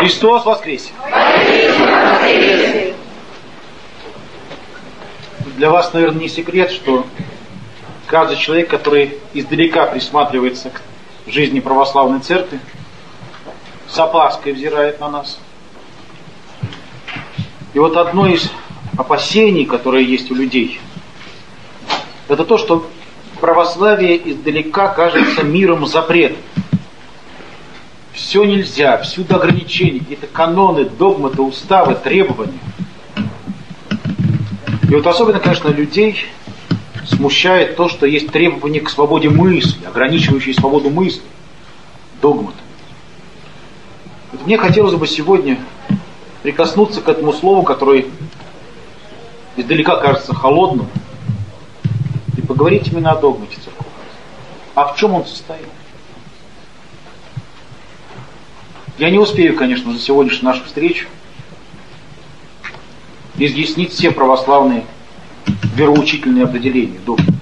Христос воскресе! Для вас, наверное, не секрет, что каждый человек, который издалека присматривается к жизни православной церкви, с опаской взирает на нас. И вот одно из опасений, которые есть у людей, это то, что православие издалека кажется миром запретов. Все нельзя, всюду ограничения, какие-то каноны, догматы, уставы, требования. И вот особенно, конечно, людей смущает то, что есть требования к свободе мысли, ограничивающие свободу мысли, догматы. Вот мне хотелось бы сегодня прикоснуться к этому слову, которое издалека кажется холодным, и поговорить именно о догмате церковном. А в чем он состоит? Я не успею, конечно, за сегодняшнюю нашу встречу изъяснить все православные вероучительные определения догмата.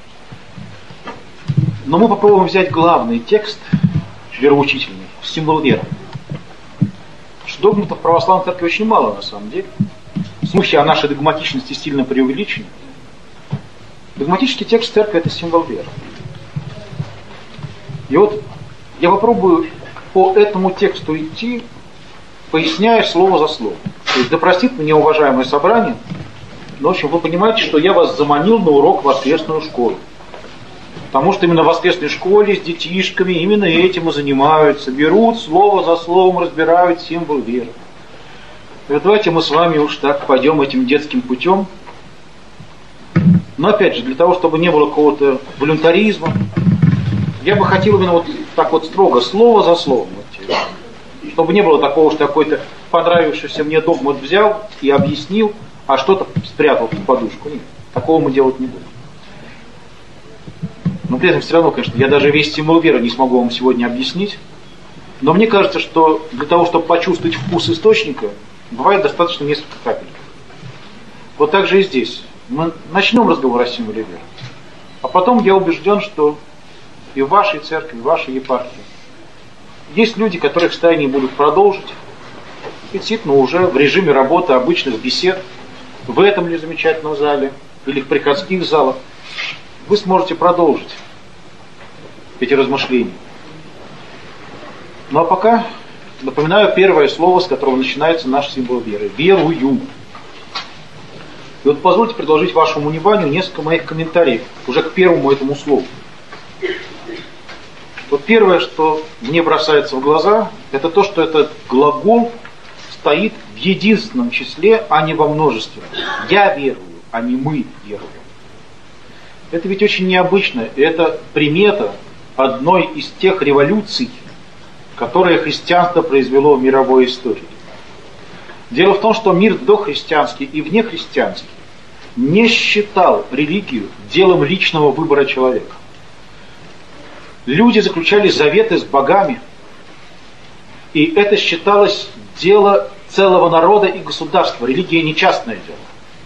Но мы попробуем взять главный текст вероучительный, символ веры. Что догматов в православной церкви очень мало на самом деле. Слухи о нашей догматичности сильно преувеличены. Догматический текст церкви — это символ веры. И вот я попробую по этому тексту идти, поясняя слово за словом. То есть, да простит меня уважаемое собрание, но в общем вы понимаете, что я вас заманил на урок в воскресную школу. Потому что именно в воскресной школе с детишками именно этим и занимаются. Берут слово за словом, разбирают символ веры. И вот давайте мы с вами уж так пойдем этим детским путем. Но опять же, для того, чтобы не было какого-то волюнтаризма, я бы хотел именно вот так вот строго, слово за словом. Чтобы не было такого, что какой-то понравившийся мне догмат взял и объяснил, а что-то спрятал в подушку. Нет, такого мы делать не будем. Но при этом все равно, конечно, я даже весь символ веры не смогу вам сегодня объяснить. Но мне кажется, что для того, чтобы почувствовать вкус источника, бывает достаточно несколько капель. Вот так же и здесь. Мы начнем разговор о символе веры. А потом я убежден, что и в вашей церкви, и в вашей епархии есть люди, которые в состоянии будут продолжить, и действительно уже в режиме работы обычных бесед, в этом ли замечательном зале, или в приходских залах, вы сможете продолжить эти размышления. Ну а пока напоминаю первое слово, с которого начинается наш символ веры. Верую. И вот позвольте предложить вашему вниманию несколько моих комментариев уже к первому этому слову. Вот первое, что мне бросается в глаза, это то, что этот глагол стоит в единственном числе, а не во множестве. Я верую, а не мы веруем. Это ведь очень необычно. Это примета одной из тех революций, которые христианство произвело в мировой истории. Дело в том, что мир дохристианский и внехристианский не считал религию делом личного выбора человека. Люди заключали заветы с богами, и это считалось дело целого народа и государства. Религия не частное дело.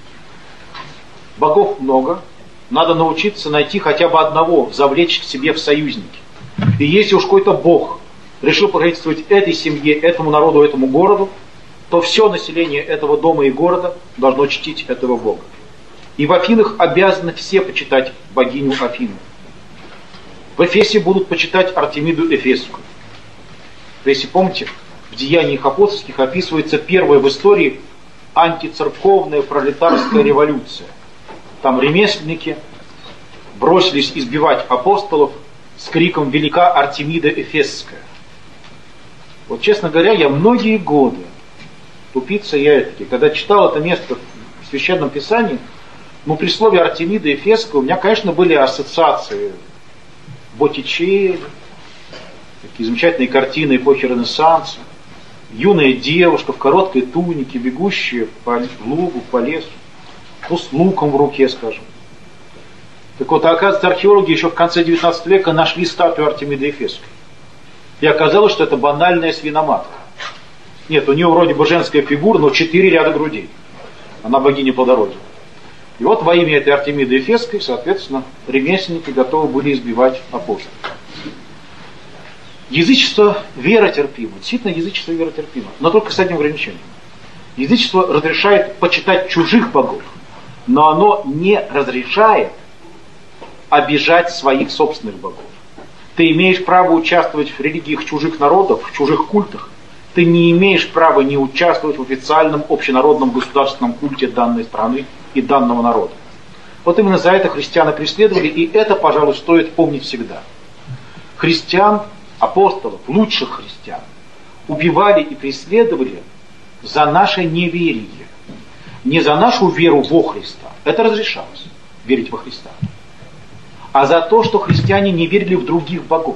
Богов много, надо научиться найти хотя бы одного, завлечь к себе в союзники. И если уж какой-то бог решил покровительствовать этой семье, этому народу, этому городу, то все население этого дома и города должно чтить этого бога. И в Афинах обязаны все почитать богиню Афину. В Эфесе будут почитать Артемиду Эфесскую. Если помните, в Деяниях апостольских описывается первая в истории антицерковная пролетарская революция. Там ремесленники бросились избивать апостолов с криком «Велика Артемида Эфесская». Вот, честно говоря, я многие годы, тупица я таки, когда читал это место в Священном Писании, при слове Артемида Эфесская у меня, конечно, были ассоциации Боттичелли, такие замечательные картины эпохи Ренессанса, юная девушка в короткой тунике, бегущая по лугу, по лесу, с луком в руке, скажем. Так вот, оказывается, археологи еще в конце 19 века нашли статую Артемиды Эфесской. И оказалось, что это банальная свиноматка. Нет, у нее вроде бы женская фигура, но 4 ряда грудей. Она богиня плодородия. И вот во имя этой Артемиды Эфесской, соответственно, ремесленники готовы были избивать апостолов. Язычество веротерпимо. Действительно, язычество веротерпимо. Но только с одним ограничением. Язычество разрешает почитать чужих богов, но оно не разрешает обижать своих собственных богов. Ты имеешь право участвовать в религиях чужих народов, в чужих культах. Ты не имеешь права не участвовать в официальном общенародном государственном культе данной страны и данного народа. Вот именно за это христиане преследовали, и это, пожалуй, стоит помнить всегда. Христиан, апостолов, лучших христиан, убивали и преследовали за наше неверие. Не за нашу веру во Христа, это разрешалось, верить во Христа, а за то, что христиане не верили в других богов.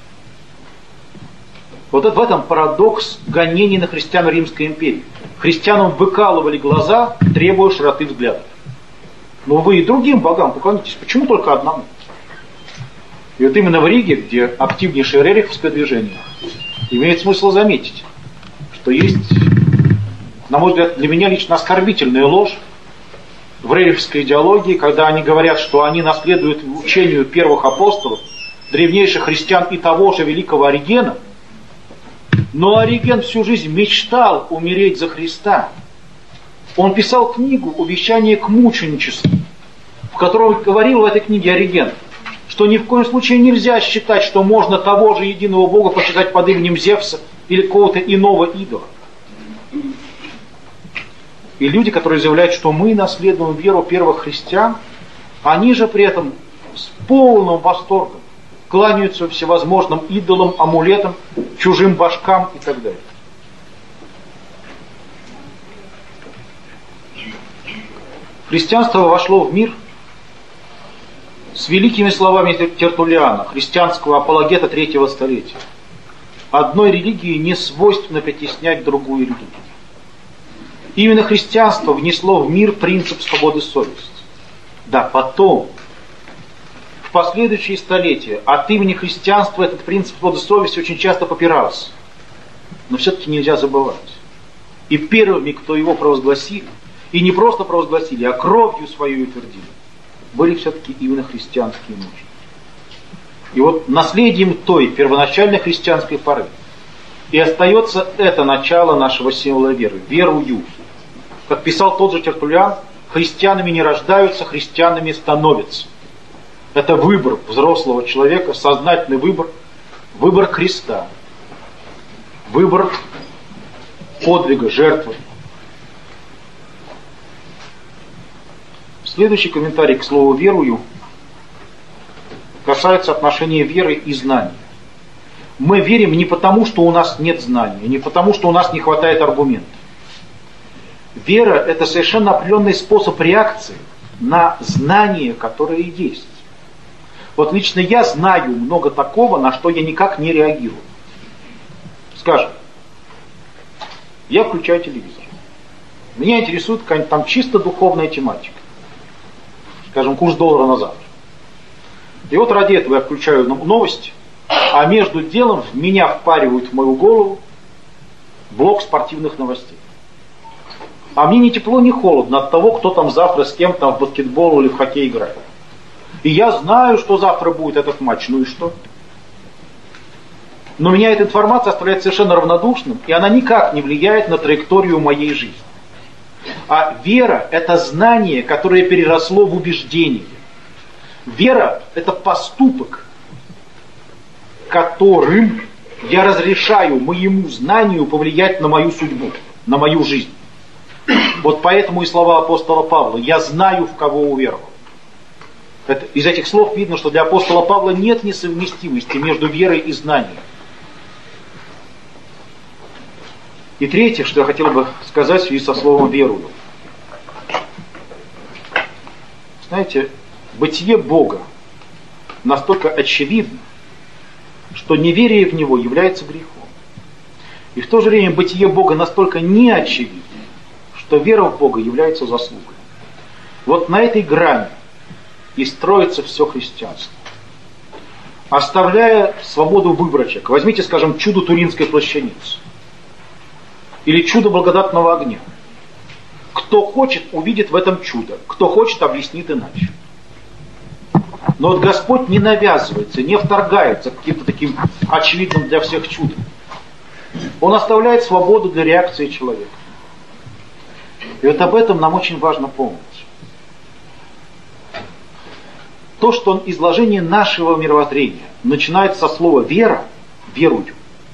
Вот в этом парадокс гонений на христиан Римской империи. Христианам выкалывали глаза, требуя широты взглядов. Но вы и другим богам поклонитесь, почему только одному? И вот именно в Риге, где активнейшее рериховское движение, имеет смысл заметить, что есть, на мой взгляд, для меня лично оскорбительная ложь в рериховской идеологии, когда они говорят, что они наследуют учению первых апостолов, древнейших христиан и того же великого Оригена. Но Ориген всю жизнь мечтал умереть за Христа. Он писал книгу «Увещание к мученичеству», в которой говорил в этой книге Ориген, что ни в коем случае нельзя считать, что можно того же единого Бога почитать под именем Зевса или какого-то иного идола. И люди, которые заявляют, что мы наследуем веру первых христиан, они же при этом с полным восторгом кланяются всевозможным идолам, амулетам, чужим башкам и так далее. Христианство вошло в мир с великими словами Тертуллиана, христианского апологета 3-го столетия. Одной религии не свойственно притеснять другую религию. Именно христианство внесло в мир принцип свободы совести. Да, потом, в последующие столетия, от имени христианства этот принцип свободы совести очень часто попирался. Но все-таки нельзя забывать. И первыми, кто его провозгласили, и не просто провозгласили, а кровью свою утвердили, были все-таки именно христианские мужи. И вот наследием той первоначальной христианской поры и остается это начало нашего символа веры, верую. Как писал тот же Тертуллиан, христианами не рождаются, христианами становятся. Это выбор взрослого человека, сознательный выбор, выбор креста, выбор подвига, жертвы. Следующий комментарий к слову «верую» касается отношения веры и знания. Мы верим не потому, что у нас нет знания, не потому, что у нас не хватает аргументов. Вера – это совершенно определенный способ реакции на знания, которые есть. Вот лично я знаю много такого, на что я никак не реагирую. Скажем, я включаю телевизор. Меня интересует какая-нибудь там чисто духовная тематика. Скажем, курс доллара на завтра. И вот ради этого я включаю новости, а между делом меня впаривают в мою голову блок спортивных новостей. А мне ни тепло, ни холодно от того, кто там завтра с кем там в баскетбол или в хоккей играет. И я знаю, что завтра будет этот матч, ну и что? Но меня эта информация оставляет совершенно равнодушным, и она никак не влияет на траекторию моей жизни. А вера – это знание, которое переросло в убеждение. Вера – это поступок, которым я разрешаю моему знанию повлиять на мою судьбу, на мою жизнь. Вот поэтому и слова апостола Павла «я знаю, в кого уверовал». Из этих слов видно, что для апостола Павла нет несовместимости между верой и знанием. И третье, что я хотел бы сказать в связи со словом «верую». Знаете, бытие Бога настолько очевидно, что неверие в Него является грехом. И в то же время бытие Бога настолько неочевидно, что вера в Бога является заслугой. Вот на этой грани и строится все христианство. Оставляя свободу выбора человека, возьмите, скажем, чудо Туринской плащаницы или чудо благодатного огня. Кто хочет, увидит в этом чудо, кто хочет, объяснит иначе. Но вот Господь не навязывается, не вторгается каким-то таким очевидным для всех чудом. Он оставляет свободу для реакции человека. И вот об этом нам очень важно помнить. То, что изложение нашего мировоззрения начинается со слова «вера», «верую»,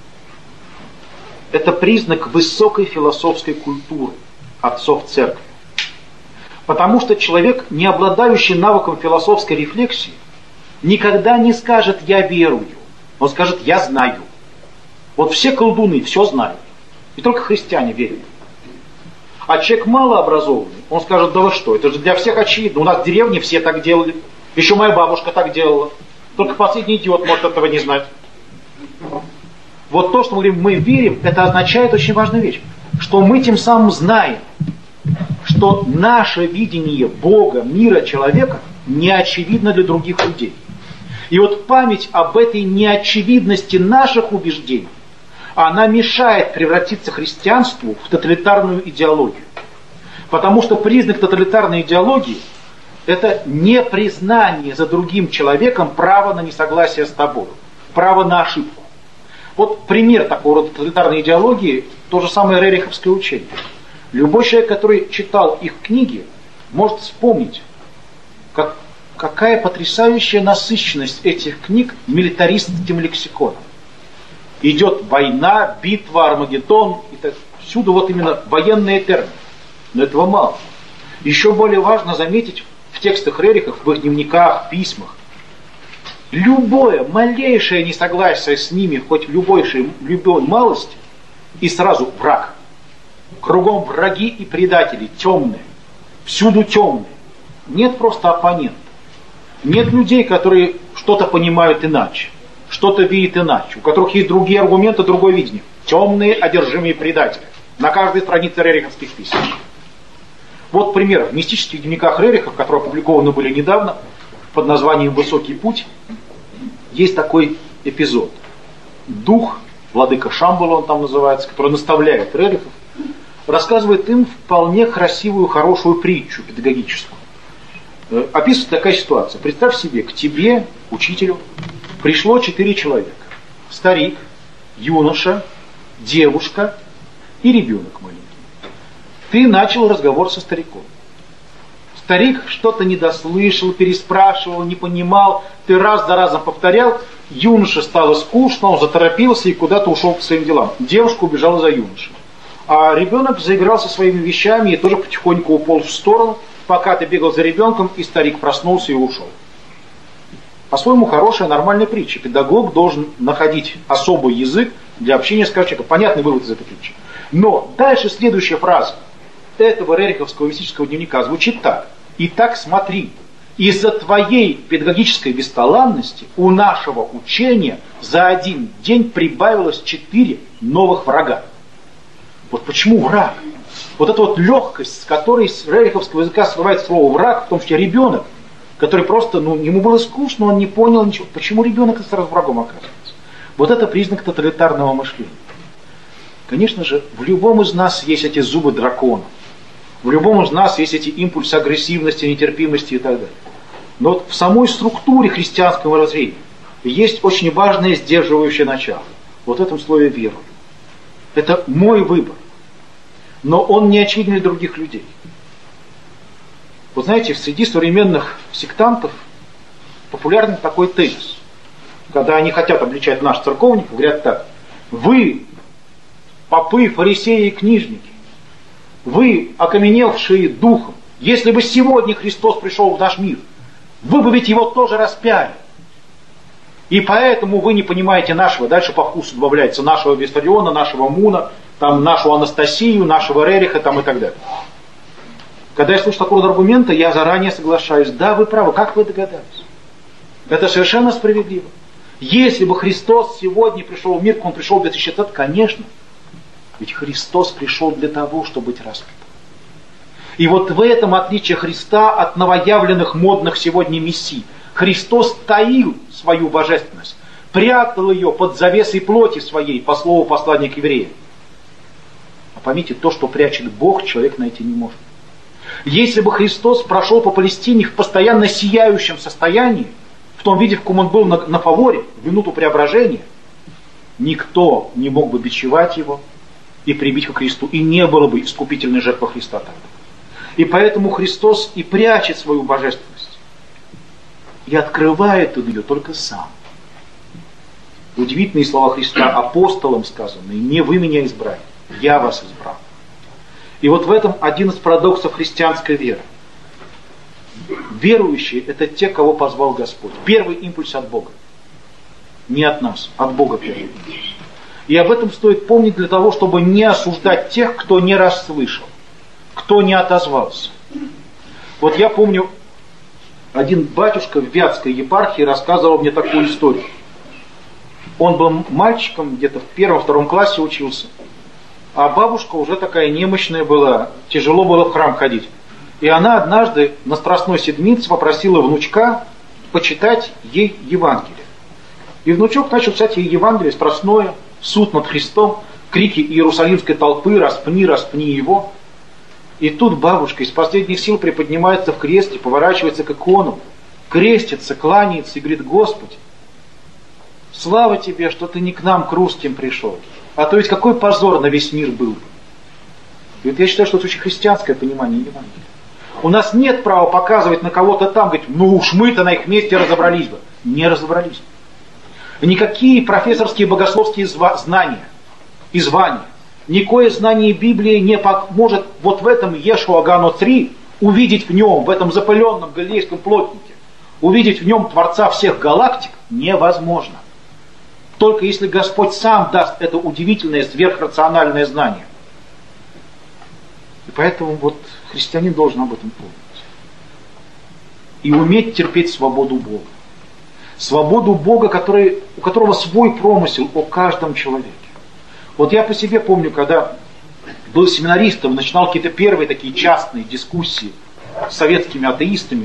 это признак высокой философской культуры отцов церкви. Потому что человек, не обладающий навыком философской рефлексии, никогда не скажет «я верую», он скажет «я знаю». Вот все колдуны все знают, и только христиане верят. А человек малообразованный, он скажет: да вы что, это же для всех очевидно, у нас в деревне все так делали, еще моя бабушка так делала, только последний идиот может этого не знать. Вот то, что мы говорим «мы верим», это означает очень важную вещь, что мы тем самым знаем, что наше видение Бога, мира, человека не очевидно для других людей. И вот память об этой неочевидности наших убеждений, она мешает превратиться христианству в тоталитарную идеологию. Потому что признак тоталитарной идеологии – это непризнание за другим человеком права на несогласие с тобой, права на ошибку. Вот пример такого рода тоталитарной идеологии – то же самое рериховское учение. Любой человек, который читал их книги, может вспомнить, какая потрясающая насыщенность этих книг милитаристским лексиконом. Идет война, битва, Армагеддон, и так, всюду вот именно военные термины. Но этого мало. Еще более важно заметить в текстах Рерихов, в их дневниках, письмах, любое малейшее несогласие с ними, хоть в любой малости, и сразу враг. Кругом враги и предатели, темные, всюду темные. Нет просто оппонентов. Нет людей, которые что-то понимают иначе, что-то видят иначе, у которых есть другие аргументы, другое видение. Темные, одержимые предатели. На каждой странице рериховских писем. Вот пример. В мистических дневниках Рерихов, которые опубликованы были недавно, под названием «Высокий путь», есть такой эпизод. Дух, владыка Шамбала он там называется, который наставляет Рерихов, рассказывает им вполне красивую, хорошую притчу педагогическую. Описывает такая ситуация. Представь себе, к тебе, учителю, пришло 4 человека. Старик, юноша, девушка и ребенок маленький. Ты начал разговор со стариком. Старик что-то недослышал, переспрашивал, не понимал. Ты раз за разом повторял. Юноше стало скучно, он заторопился и куда-то ушел к своим делам. Девушка убежала за юношей. А ребенок заиграл со своими вещами и тоже потихоньку уполз в сторону, пока ты бегал за ребенком, и старик проснулся и ушел. По-своему, хорошая, нормальная притча. Педагог должен находить особый язык для общения с человеком. Понятный вывод из этой притчи. Но дальше следующая фраза этого рериховского мистического дневника звучит так. Итак, смотри, из-за твоей педагогической бесталанности у нашего учения за один день прибавилось 4 новых врага. Вот почему враг? Вот эта вот легкость, с которой с рериховского языка скрывает слово враг, в том числе ребенок, который просто, ему было скучно, он не понял ничего. Почему ребенок сразу врагом оказывается? Вот это признак тоталитарного мышления. Конечно же, в любом из нас есть эти зубы дракона. В любом из нас есть эти импульсы агрессивности, нетерпимости и так далее. Но вот в самой структуре христианского мировоззрения есть очень важное сдерживающее начало. Вот в этом слове «веру». Это мой выбор. Но он не очевиден для других людей. Вот знаете, среди современных сектантов популярен такой тезис. Когда они хотят обличать наших церковников, говорят так: вы, попы, фарисеи и книжники, вы, окаменевшие духом, если бы сегодня Христос пришел в наш мир, вы бы ведь его тоже распяли. И поэтому вы не понимаете нашего, дальше по вкусу добавляется нашего Виссариона, нашего Муна, там, нашу Анастасию, нашего Рериха там, и так далее. Когда я слышу такого аргумента, я заранее соглашаюсь. Да, вы правы, как вы догадались? Это совершенно справедливо. Если бы Христос сегодня пришел в мир, как он пришел в 2000 лет, конечно. Ведь Христос пришел для того, чтобы быть распят. И вот в этом отличие Христа от новоявленных модных сегодня мессий. Христос таил свою божественность, прятал ее под завесой плоти своей, по слову послания к евреям. А поймите, то, что прячет Бог, человек найти не может. Если бы Христос прошел по Палестине в постоянно сияющем состоянии, в том виде, в каком он был на фаворе, в минуту преображения, никто не мог бы бичевать его и прибить ко кресту, и не было бы искупительной жертвы Христа тогда. И поэтому Христос и прячет свою божественность, и открывает он ее только сам. Удивительные слова Христа, апостолам сказанные: «Не вы меня избрали, я вас избрал». И вот в этом один из парадоксов христианской веры. Верующие — это те, кого позвал Господь. Первый импульс от Бога. Не от нас, от Бога первый импульс. И об этом стоит помнить для того, чтобы не осуждать тех, кто не расслышал, кто не отозвался. Вот я помню, один батюшка в Вятской епархии рассказывал мне такую историю. Он был мальчиком, где-то в 1-2 классе учился, а бабушка уже такая немощная была, тяжело было в храм ходить. И она однажды на Страстной Седмице попросила внучка почитать ей Евангелие. И внучок начал читать ей Евангелие страстное, суд над Христом, крики иерусалимской толпы: «Распни, распни его!» И тут бабушка из последних сил приподнимается в кресте, поворачивается к иконам, крестится, кланяется и говорит: «Господи, слава Тебе, что Ты не к нам, к русским, пришел. А то ведь какой позор на весь мир был бы». И вот я считаю, что это очень христианское понимание Евангелия. У нас нет права показывать на кого-то там, говорить: «Ну уж мы-то на их месте разобрались бы». Не разобрались. Никакие профессорские богословские знания и звания, никакое знание Библии не поможет вот в этом Ешуа Ганоцри увидеть в нем, в этом запыленном галилейском плотнике, увидеть в нем Творца всех галактик невозможно. Только если Господь сам даст это удивительное сверхрациональное знание. И поэтому вот христианин должен об этом помнить. И уметь терпеть свободу Бога. Свободу Бога, у которого свой промысел о каждом человеке. Вот я по себе помню, когда был семинаристом, начинал какие-то первые такие частные дискуссии с советскими атеистами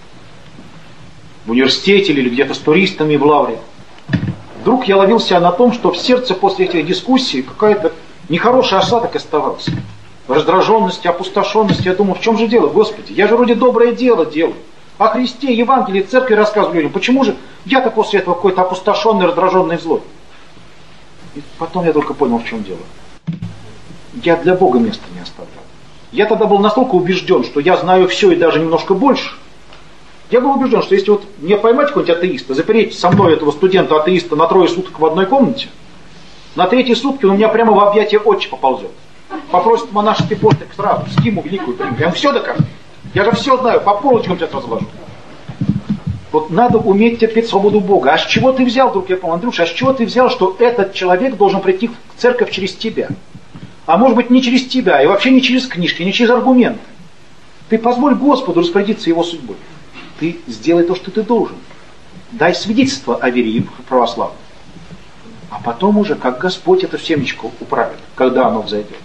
в университете или где-то с туристами в Лавре. Вдруг я ловил себя на том, что в сердце после этих дискуссий какая-то нехороший осадок оставался. Раздраженность, опустошенность. Я думаю, в чем же дело, Господи? Я же вроде доброе дело делаю. О Христе, Евангелии, Церкви рассказываю людям. Почему же я-то после этого какой-то опустошенный, раздраженный, злой? И потом я только понял, в чем дело. Я для Бога места не оставлял. Я тогда был настолько убежден, что я знаю все и даже немножко больше. Я был убежден, что если вот мне поймать какого-нибудь атеиста, запереть со мной этого студента-атеиста на 3 суток в одной комнате, на 3-й сутки он у меня прямо в объятия отче поползет. Попросит монашеский постик сразу, стиму великую приму. Я ему все докажу. Я же все знаю, по полочкам сейчас разложу. Вот надо уметь терпеть свободу Бога. А с чего ты взял, вдруг я помню, Андрюша, а с чего ты взял, что этот человек должен прийти в церковь через тебя? А может быть не через тебя, и вообще не через книжки, не через аргументы. Ты позволь Господу распорядиться его судьбой. Ты сделай то, что ты должен. Дай свидетельство о вере православной. А потом уже, как Господь это семечко управит, когда оно взойдет.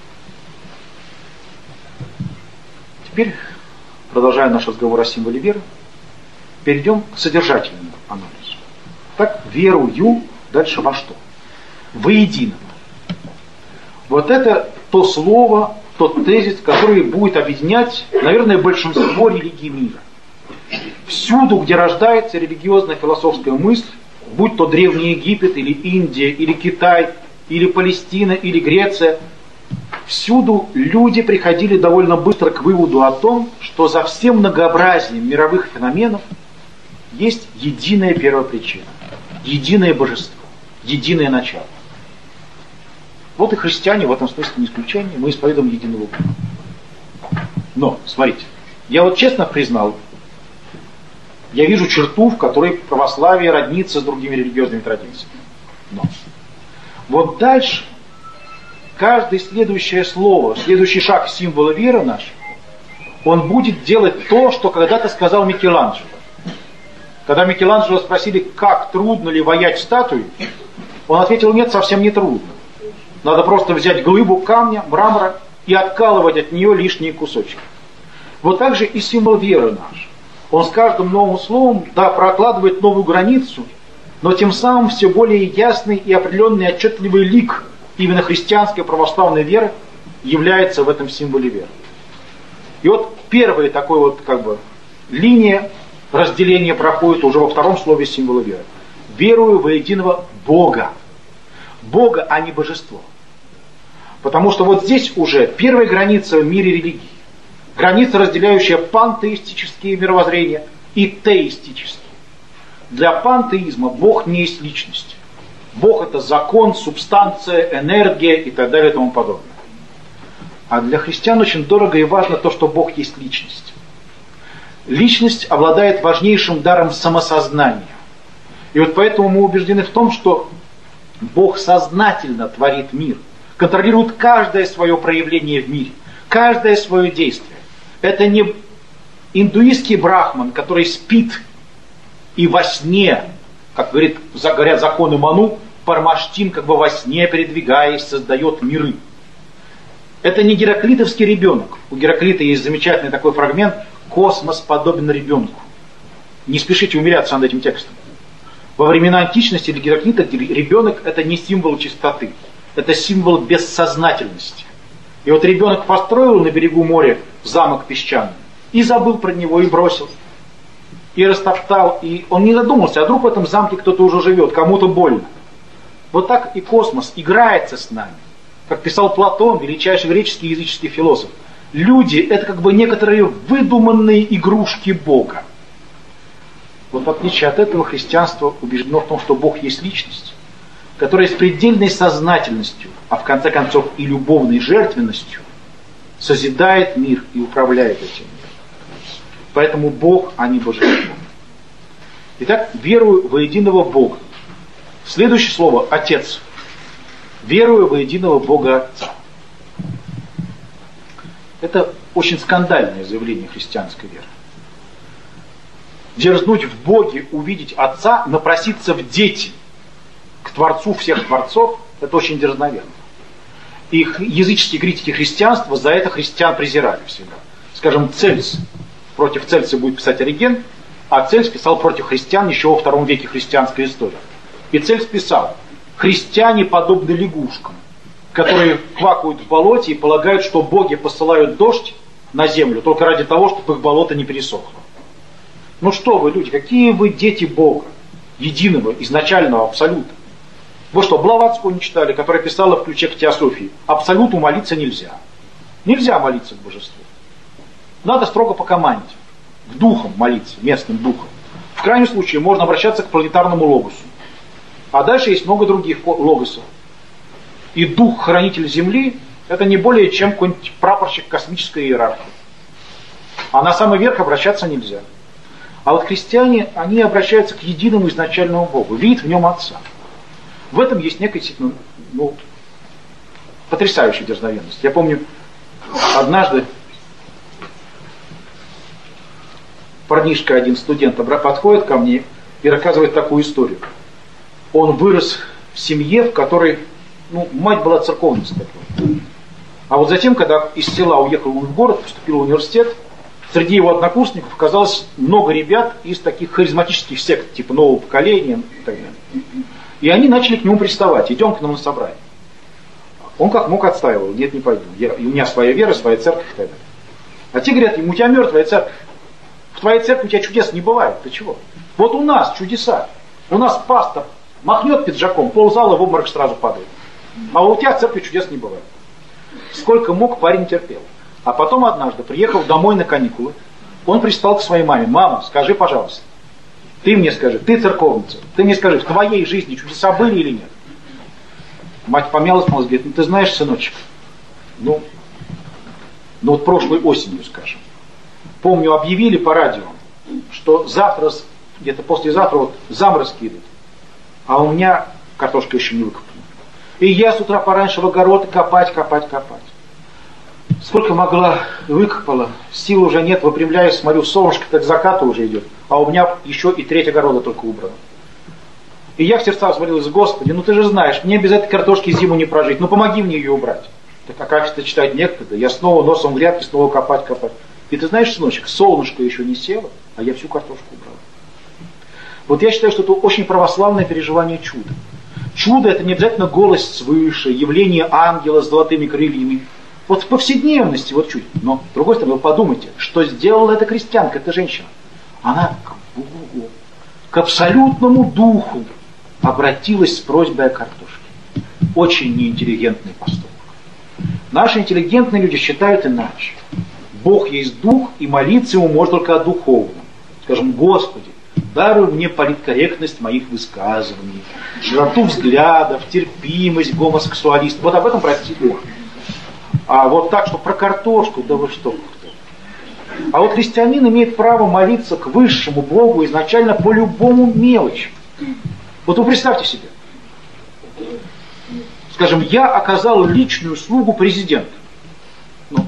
Теперь, продолжая наш разговор о символе веры, перейдем к содержательному анализу. Так, верую дальше во что? Воединого. Вот это то слово, тот тезис, который будет объединять, наверное, большинство религий мира. Всюду, где рождается религиозная философская мысль, будь то Древний Египет, или Индия, или Китай, или Палестина, или Греция, всюду люди приходили довольно быстро к выводу о том, что за всем многообразием мировых феноменов есть единая первопричина, единое божество, единое начало. Вот и христиане в этом смысле не исключение, мы исповедуем единого Бога. Но, смотрите, я вот честно признал, я вижу черту, в которой православие роднится с другими религиозными традициями. Но вот дальше каждое следующее слово, следующий шаг символа веры нашей, он будет делать то, что когда-то сказал Микеланджело. Когда Микеланджело спросили, как трудно ли ваять статуи, он ответил: нет, совсем не трудно. Надо просто взять глыбу камня, мрамора и откалывать от нее лишние кусочки. Вот так же и символ веры наш. Он с каждым новым словом, да, прокладывает новую границу, но тем самым все более ясный и определенный отчетливый лик именно христианской православной веры является в этом символе веры. И вот первая такой вот линия разделение проходит уже во втором слове символа веры. Верую во единого Бога. Бога, а не божество. Потому что вот здесь уже первая граница в мире религии. Граница, разделяющая пантеистические мировоззрения и теистические. Для пантеизма Бог не есть личность. Бог это закон, субстанция, энергия и так далее и тому подобное. А для христиан очень дорого и важно то, что Бог есть личность. Личность обладает важнейшим даром самосознания. И вот поэтому мы убеждены в том, что Бог сознательно творит мир, контролирует каждое свое проявление в мире, каждое свое действие. Это не индуистский брахман, который спит и во сне, как говорят законы Ману, Пармаштин, как бы во сне передвигаясь, создает миры. Это не гераклитовский ребенок. У Гераклита есть замечательный такой фрагмент: «Космос подобен ребенку». Не спешите умиляться над этим текстом. Во времена античности для Гераклита ребенок это не символ чистоты, это символ бессознательности. И вот ребенок построил на берегу моря замок песчаный и забыл про него, и бросил, и растоптал, и он не задумался, а вдруг в этом замке кто-то уже живет, кому-то больно. Вот так и космос играется с нами. Как писал Платон, величайший греческий языческий философ, люди это как бы некоторые выдуманные игрушки Бога. Вот в отличие от этого христианство убеждено в том, что Бог есть личность, которая с предельной сознательностью, а в конце концов и любовной жертвенностью созидает мир и управляет этим миром. Поэтому Бог, а не божество. Итак, верую во единого Бога. Следующее слово Отец. Верую во единого Бога Отца. Это очень скандальное заявление христианской веры. Дерзнуть в Боге, увидеть Отца, напроситься в дети к Творцу всех Творцов, это очень дерзновенно. И языческие критики христианства за это христиан презирали всегда. Скажем, Цельс, против Цельса будет писать Ориген, а Цельс писал против христиан еще во II веке христианской истории. И Цельс писал: христиане подобны лягушкам, которые квакают в болоте и полагают, что боги посылают дождь на землю только ради того, чтобы их болото не пересохло. Ну что вы, люди, какие вы дети Бога, единого, изначального абсолюта. Вы что, Блаватскую не читали, которая писала в ключе к теософии? Абсолюту молиться нельзя. Нельзя молиться к божеству. Надо строго по команде, к духам молиться, местным духам. В крайнем случае можно обращаться к планетарному логосу. А дальше есть много других логосов. И дух-хранитель Земли это не более чем какой-нибудь прапорщик космической иерархии. А на самый верх обращаться нельзя. А вот христиане, они обращаются к единому изначальному Богу, видят в нем Отца. В этом есть некая потрясающая дерзновенность. Я помню, однажды парнишка, один студент, подходит ко мне и рассказывает такую историю. Он вырос в семье, в которой мать была церковницей такой. А вот затем, когда из села уехал в город, поступил в университет, среди его однокурсников оказалось много ребят из таких харизматических сект, типа нового поколения и так далее. И они начали к нему приставать: идем к нам на собрание. Он как мог отстаивал: нет, не пойду. У меня своя вера, своя церковь и так далее. А те говорят ему: у тебя мертвая церковь. В твоей церкви у тебя чудес не бывает. Ты чего? Вот у нас чудеса. У нас пастор махнет пиджаком, ползала в обморок сразу падает. А у тебя в церкви чудес не бывает. Сколько мог, парень терпел. А потом однажды, приехав домой на каникулы, он пристал к своей маме: мама, скажи, пожалуйста, ты мне скажи, ты церковница, ты мне скажи, в твоей жизни чудеса были или нет? Мать помялась, говорит: ну ты знаешь, сыночек, вот прошлой осенью, скажем, помню, объявили по радио, что завтра, где-то послезавтра заморозки идут, а у меня картошка еще не выкопана. И я с утра пораньше в огород копать. Сколько могла, выкопала, сил уже нет, выпрямляюсь, смотрю, солнышко-то к закату уже идет, а у меня еще и треть огорода только убрана. И я в сердцах взмолился: Господи, ты же знаешь, мне без этой картошки зиму не прожить, помоги мне ее убрать. Так а как это читать некогда? Я снова носом в грядки, снова копать. И ты знаешь, сыночек, солнышко еще не село, а я всю картошку убрал. Вот я считаю, что это очень православное переживание чуда. Чудо это не обязательно голос свыше, явление ангела с золотыми крыльями. Вот в повседневности чудо. Но с другой стороны, вы подумайте, что сделала эта крестьянка, эта женщина. Она к абсолютному духу обратилась с просьбой о картошке. Очень неинтеллигентный поступок. Наши интеллигентные люди считают иначе. Бог есть дух, и молиться ему можно только о духовном. Скажем, Господи, даруй мне политкорректность моих высказываний, широту взглядов, терпимость гомосексуалистов. Вот об этом просить можно. А вот так, что про картошку, да вы что? А вот христианин имеет право молиться к высшему Богу изначально по любому мелочи. Вот вы представьте себе. Скажем, я оказал личную услугу президенту. Ну,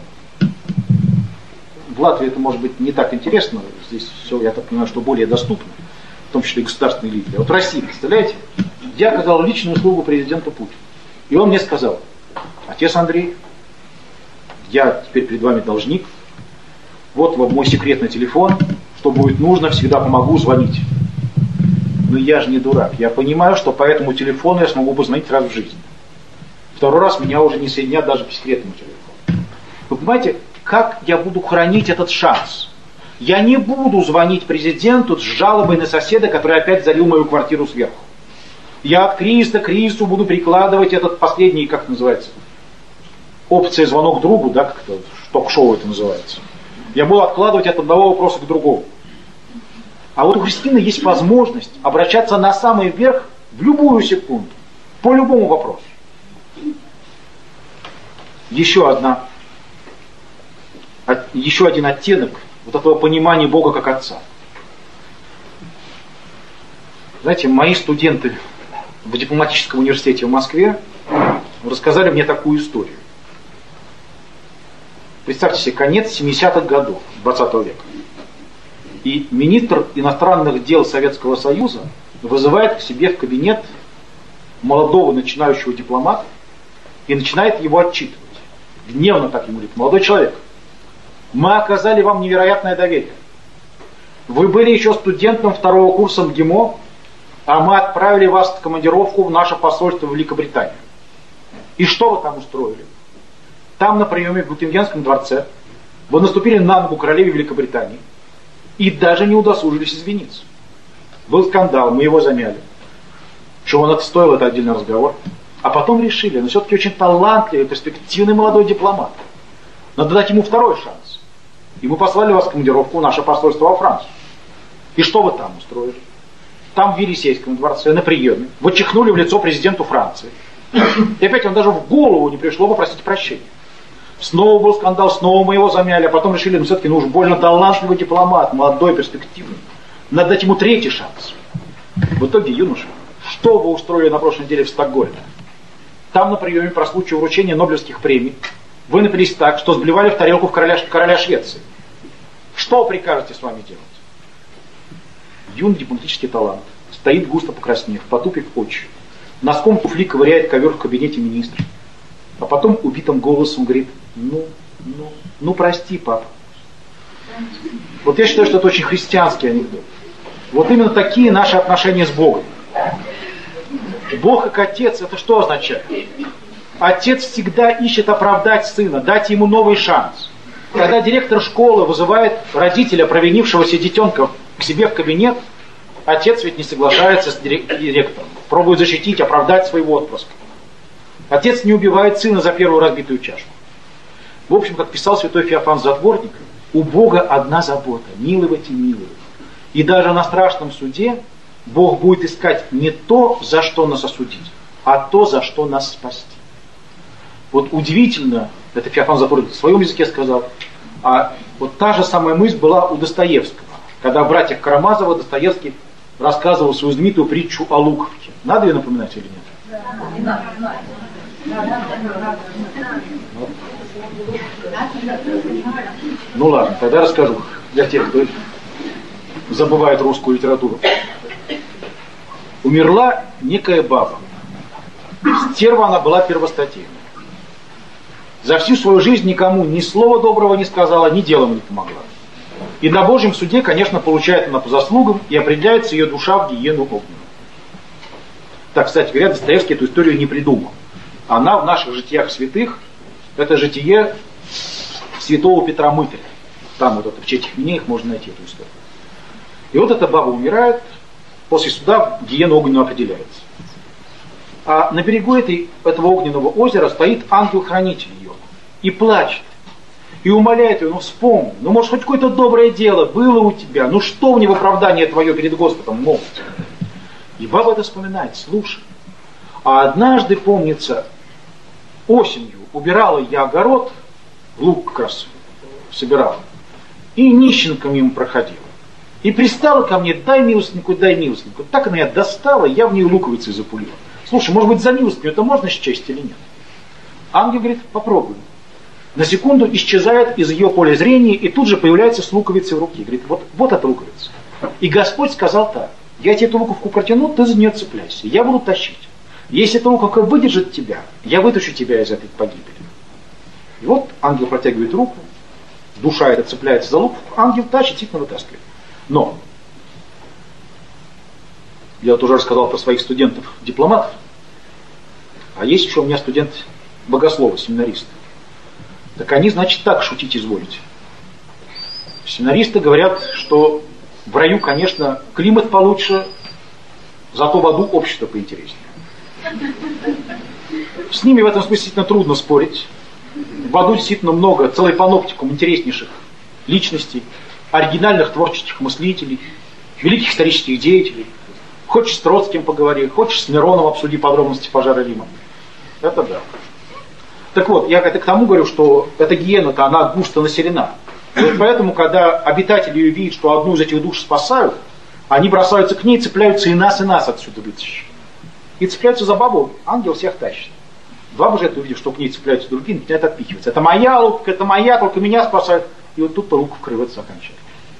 в Латвии это может быть не так интересно. Здесь все, я так понимаю, что более доступно. В том числе и государственные лидеры. А вот в России, представляете? Я оказал личную услугу президенту Путину. И он мне сказал: отец Андрей, я теперь перед вами должник. Вот вам мой секретный телефон. Что будет нужно, всегда помогу, звонить. Но я же не дурак. Я понимаю, что по этому телефону я смогу позвонить раз в жизни. Второй раз меня уже не соединят даже по секретному телефону. Вы понимаете, как я буду хранить этот шанс? Я не буду звонить президенту с жалобой на соседа, который опять залил мою квартиру сверху. Я от кризиса к кризису буду прикладывать этот последний, как называется, опция звонок другу, да, как это, ток-шоу это называется. Я буду откладывать от одного вопроса к другому. А вот у христианина есть возможность обращаться на самый верх в любую секунду, по любому вопросу. Еще один оттенок вот этого понимания Бога как Отца. Знаете, мои студенты в дипломатическом университете в Москве рассказали мне такую историю. Представьте себе, конец 70-х годов 20 века. И министр иностранных дел Советского Союза вызывает к себе в кабинет молодого начинающего дипломата и начинает его отчитывать. Гневно так ему говорит: молодой человек, мы оказали вам невероятное доверие. Вы были еще студентом второго курса МГИМО, а мы отправили вас в командировку в наше посольство в Великобританию. И что вы там устроили? Там на приеме в Букингемском дворце вы наступили на ногу королеве Великобритании и даже не удосужились извиниться. Был скандал, мы его замяли. Чего он это стоил, это отдельный разговор. А потом решили, но все-таки очень талантливый, перспективный молодой дипломат. Надо дать ему второй шанс. И мы послали вас в командировку в наше посольство во Францию. И что вы там устроили? Там в Елисейском дворце на приеме вы чихнули в лицо президенту Франции. И опять вам даже в голову не пришло попросить прощения. Снова был скандал, снова мы его замяли, а потом решили, ну все-таки уж больно талантливый дипломат, молодой, перспективный. Надо дать ему третий шанс. В итоге, юноша, что вы устроили на прошлой неделе в Стокгольме? Там на приеме по случаю вручения Нобелевских премий вы напились так, что сблевали в тарелку короля Швеции. Что прикажете с вами делать? Юный дипломатический талант стоит густо покраснев, потупив очи. Носком туфли ковыряет ковер в кабинете министра. А потом убитым голосом говорит: ну прости, папа. Вот я считаю, что это очень христианский анекдот. Вот именно такие наши отношения с Богом. Бог как Отец, это что означает? Отец всегда ищет оправдать сына, дать ему новый шанс. Когда директор школы вызывает родителя провинившегося детенка к себе в кабинет, отец ведь не соглашается с директором, пробует защитить, оправдать своего отпрыска. Отец не убивает сына за первую разбитую чашку. В общем, как писал святой Феофан Затворник, у Бога одна забота – миловать и миловать. И даже на страшном суде Бог будет искать не то, за что нас осудить, а то, за что нас спасти. Вот удивительно, это Феофан Затворник в своем языке сказал, а вот та же самая мысль была у Достоевского. Когда в «Братьях Карамазовых» Достоевский рассказывал свою знаменитую притчу о Луковке. Надо ее напоминать или нет? Да. Ну ладно, тогда расскажу для тех, кто забывает русскую литературу. Умерла некая баба. Стерва она была первостатейная. За всю свою жизнь никому ни слова доброго не сказала, ни делом не помогла. И на Божьем суде, конечно, получает она по заслугам, и определяется ее душа в гиену огненную. Так, кстати говоря, Достоевский эту историю не придумал. Она в наших житиях святых, это житие святого Петра Мытаря. Там вот это в Четих Минеях можно найти эту историю. И вот эта баба умирает, после суда в гиену огненную определяется. А на берегу этого огненного озера стоит ангел-хранитель ее и плачет, и умоляет ее: ну вспомни, ну может хоть какое-то доброе дело было у тебя, ну что мне в оправдание твое перед Господом молвить? И баба это вспоминает: слушай, а однажды, помнится, осенью убирала я огород, лук как раз собирала, и нищенка мимо проходила. И пристала ко мне: дай милостнику, дай милостнику. Так она меня достала, я в нее луковицей запулила. Слушай, может быть, за милостыню это можно счесть или нет? Ангел говорит: попробуй. На секунду исчезает из ее поля зрения и тут же появляется с луковицей в руке. Говорит: вот эта луковица. И Господь сказал так: я тебе эту луковку протяну, ты за нее цепляйся, я буду тащить. Если эта луковка выдержит тебя, я вытащу тебя из этой погибели. И вот ангел протягивает руку, душа эта цепляется за луковку, ангел тащит, действительно вытаскивает. Но я вот уже рассказал про своих студентов-дипломатов, а есть еще у меня студент-богословы, семинаристы. Так они, значит, так шутить изволите. Семинаристы говорят, что в раю, конечно, климат получше, зато в аду общество поинтереснее. С ними в этом смысле действительно трудно спорить. В аду действительно много, целый паноптикум интереснейших личностей, оригинальных творческих мыслителей, великих исторических деятелей. Хочешь с Троцким поговори, хочешь с Мироном обсуди подробности пожара Рима. Это да. Так вот, я это к тому говорю, что эта гиена-то, она густо населена. И вот поэтому, когда обитатели ее видят, что одну из этих душ спасают, они бросаются к ней, цепляются и нас отсюда вытащат. И цепляются за бабу, ангел всех тащит. Баба же это увидит, что к ней цепляются другие, начинает отпихиваться. Это моя луковка, это моя, только меня спасают. И вот тут-то луковка вкрывается окончательно.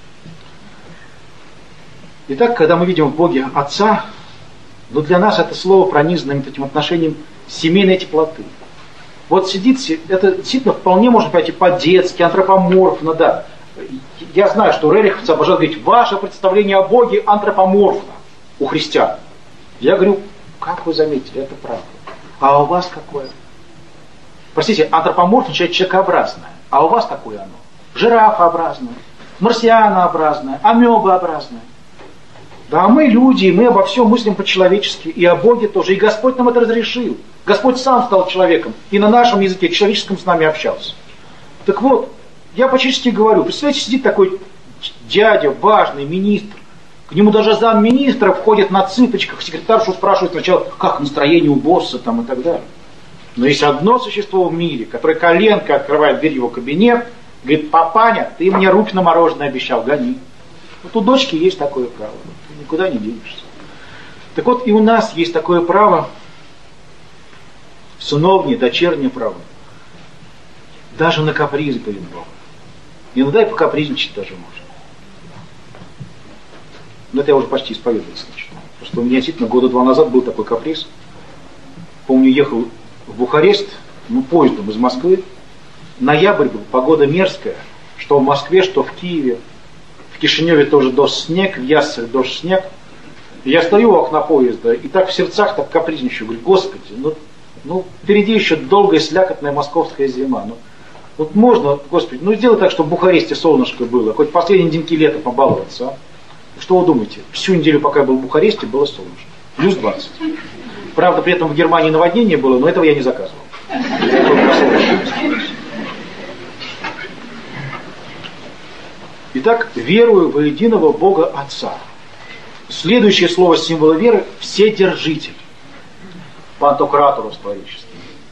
Итак, когда мы видим в Боге Отца, но для нас это слово пронизано этим отношением семейной теплоты. Вот сидит, это действительно вполне можно пойти по-детски, антропоморфно, да. Я знаю, что рериховцы обожают говорить: ваше представление о Боге антропоморфно у христиан. Я говорю: как вы заметили, это правда. А у вас какое? Простите, антропоморфно означает человекообразное. А у вас какое оно? Жирафообразное, марсианообразное, амебообразное. Да, мы люди, и мы обо всем мыслим по-человечески, и о Боге тоже. И Господь нам это разрешил. Господь сам стал человеком, и на нашем языке человеческом с нами общался. Так вот, я по-человечески говорю, представляете, сидит такой дядя, важный министр, к нему даже замминистра входит на цыпочках, секретаршу спрашивает сначала, как настроение у босса там и так далее. Но есть одно существо в мире, которое коленкой открывает дверь в его кабинет, говорит: папаня, ты мне руки на мороженое обещал, гони. Вот у дочки есть такое право, ты никуда не денешься. Так вот, и у нас есть такое право, сыновнее, дочернее право, даже на капризы перед Богом. Иногда и покапризничать даже можно. Но это я уже почти исповедоваться начинаю. Потому что у меня действительно года 2 назад был такой каприз. Помню, ехал в Бухарест, поездом из Москвы. Ноябрь был, погода мерзкая, что в Москве, что в Киеве. В Кишиневе тоже дождь, снег, в Яссе дождь, снег. И я стою у окна поезда и так в сердцах так капризничаю. Говорю: Господи, впереди еще долгая слякотная московская зима. Вот можно, Господи, сделай так, чтобы в Бухаресте солнышко было, хоть последние деньки лета побаловаться. А? Что вы думаете? Всю неделю, пока я был в Бухаресте, было солнышко. Плюс 20. Правда, при этом в Германии наводнение было, но этого я не заказывал. Итак, верую во единого Бога Отца. Следующее слово символа веры – вседержитель. Пантократор по-гречески.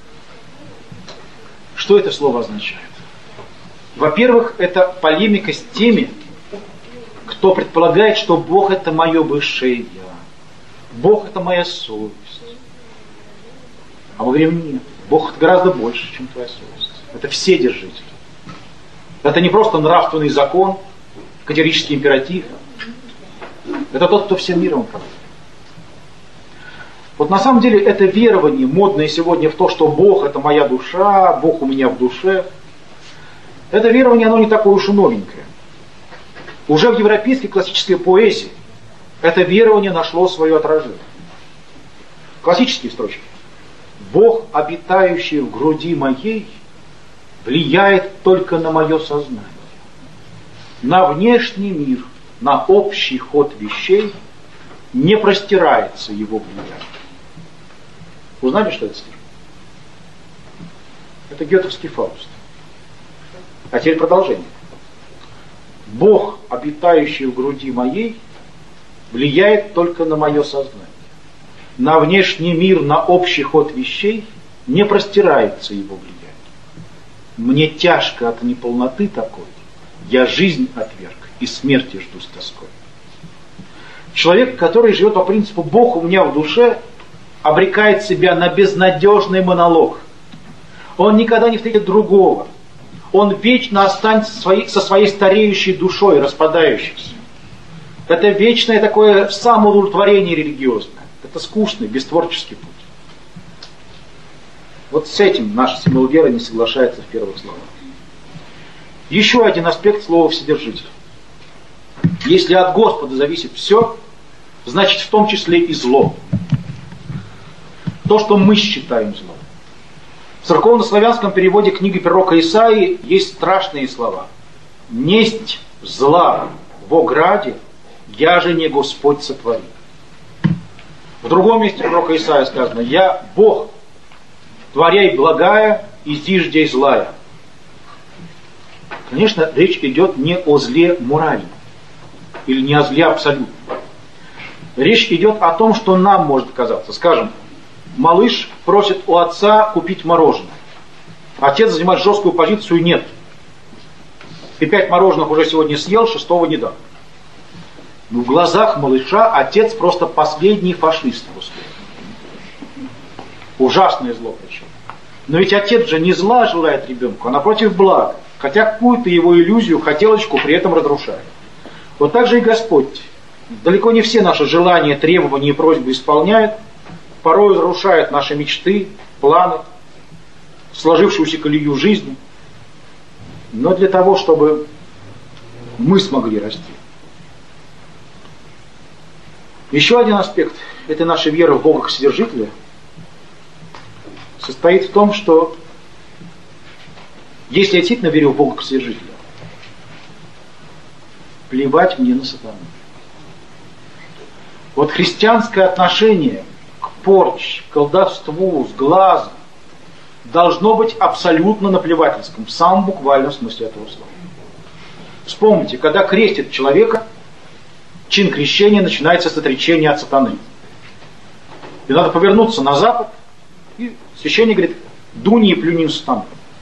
Что это слово означает? Во-первых, это полемика с теми, кто предполагает, что Бог это мое высшее я. Бог это моя совесть. А мы говорим: нет. Бог это гораздо больше, чем твоя совесть. Это вседержитель. Это не просто нравственный закон, категорический императив. Это тот, кто всем миром управляет. Вот на самом деле это верование, модное сегодня в то, что Бог это моя душа, Бог у меня в душе. Это верование, оно не такое уж и новенькое. Уже в европейской классической поэзии это верование нашло свое отражение. Классические строчки. Бог, обитающий в груди моей, влияет только на мое сознание. На внешний мир, на общий ход вещей не простирается его влияние. Узнали, что это стих? Это гетовский Фауст. А теперь продолжение. Бог, обитающий в груди моей, влияет только на мое сознание. На внешний мир, на общий ход вещей не простирается его влияние. Мне тяжко от неполноты такой, я жизнь отверг и смерти жду с тоской. Человек, который живет по принципу «Бог у меня в душе», обрекает себя на безнадежный монолог. Он никогда не встретит другого. Он вечно останется со своей стареющей душой, распадающейся. Это вечное такое самоудовлетворение религиозное. Это скучный, бестворческий путь. Вот с этим наша символ веры не соглашается в первых словах. Еще один аспект слова «вседержитель». Если от Господа зависит все, значит в том числе и зло. То, что мы считаем злом. В церковно-славянском переводе книги пророка Исаии есть страшные слова. «Несть зла во граде, я же не Господь сотворил». В другом месте пророка Исаии сказано: «Я Бог, творяй благая и зиждей злая». Конечно, речь идет не о зле моральном, или не о зле абсолютном. Речь идет о том, что нам может казаться. Скажем, малыш просит у отца купить мороженое. Отец занимает жесткую позицию: нет. Ты 5 мороженых уже сегодня съел, 6-го не дам. Но в глазах малыша отец просто последний фашист русский. Ужасное зло причем. Но ведь отец же не зла желает ребенку, а напротив блага. Хотя какую-то его иллюзию, хотелочку при этом разрушает. Вот так же и Господь. Далеко не все наши желания, требования и просьбы исполняет. Порой разрушает наши мечты, планы, сложившуюся колею жизни. Но для того, чтобы мы смогли расти. Еще один аспект этой нашей веры в Бога как Вседержителя состоит в том, что если я действительно верю в Бога как Вседержителя, плевать мне на сатану. Вот христианское отношение к порче, к колдовству, с глазом должно быть абсолютно наплевательским, в самом буквальном смысле этого слова. Вспомните, когда крестят человека, чин крещения начинается с отречения от сатаны. И надо повернуться на запад, и священник говорит: дуни и плюни на сатану.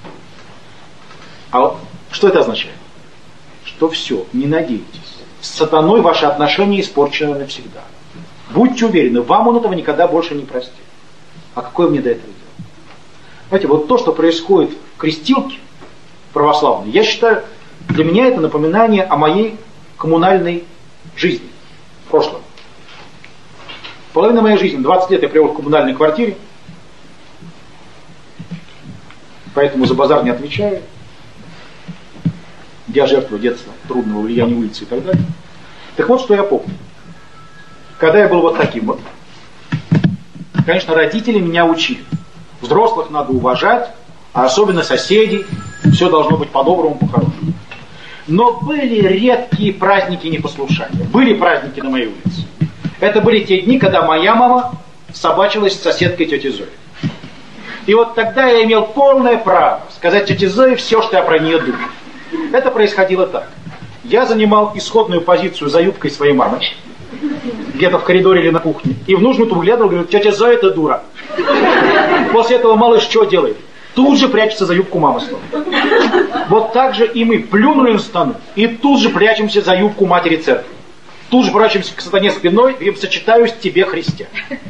А что это означает? Что все, не надейтесь. С сатаной ваши отношения испорчены навсегда. Будьте уверены, вам он этого никогда больше не простит. А какое мне до этого дело? Знаете, вот то, что происходит в крестилке православной, я считаю, для меня это напоминание о моей коммунальной жизни в прошлом. Половина моей жизни, 20 лет я провел в коммунальной квартире, поэтому за базар не отвечаю. Я жертва детства, трудного влияния улицы и так далее. Так вот, что я помню. Когда я был вот таким вот, конечно, родители меня учили. Взрослых надо уважать, а особенно соседей. Все должно быть по-доброму, по-хорошему. Но были редкие праздники непослушания. Были праздники на моей улице. Это были те дни, когда моя мама собачилась с соседкой тетей Зоей. И вот тогда я имел полное право сказать тете Зое все, что я про нее думаю. Это происходило так. Я занимал исходную позицию за юбкой своей мамы, где-то в коридоре или на кухне, и в нужную выглядывал, говорит: тетя Зоя, это дура. После этого малыш что делает? Тут же прячется за юбку мамы снова. Вот так же и мы плюнули на сатану, и тут же прячемся за юбку матери церкви. Тут же поворачиваемся к сатане спиной, и говорим: сочетаюсь тебе, Христе.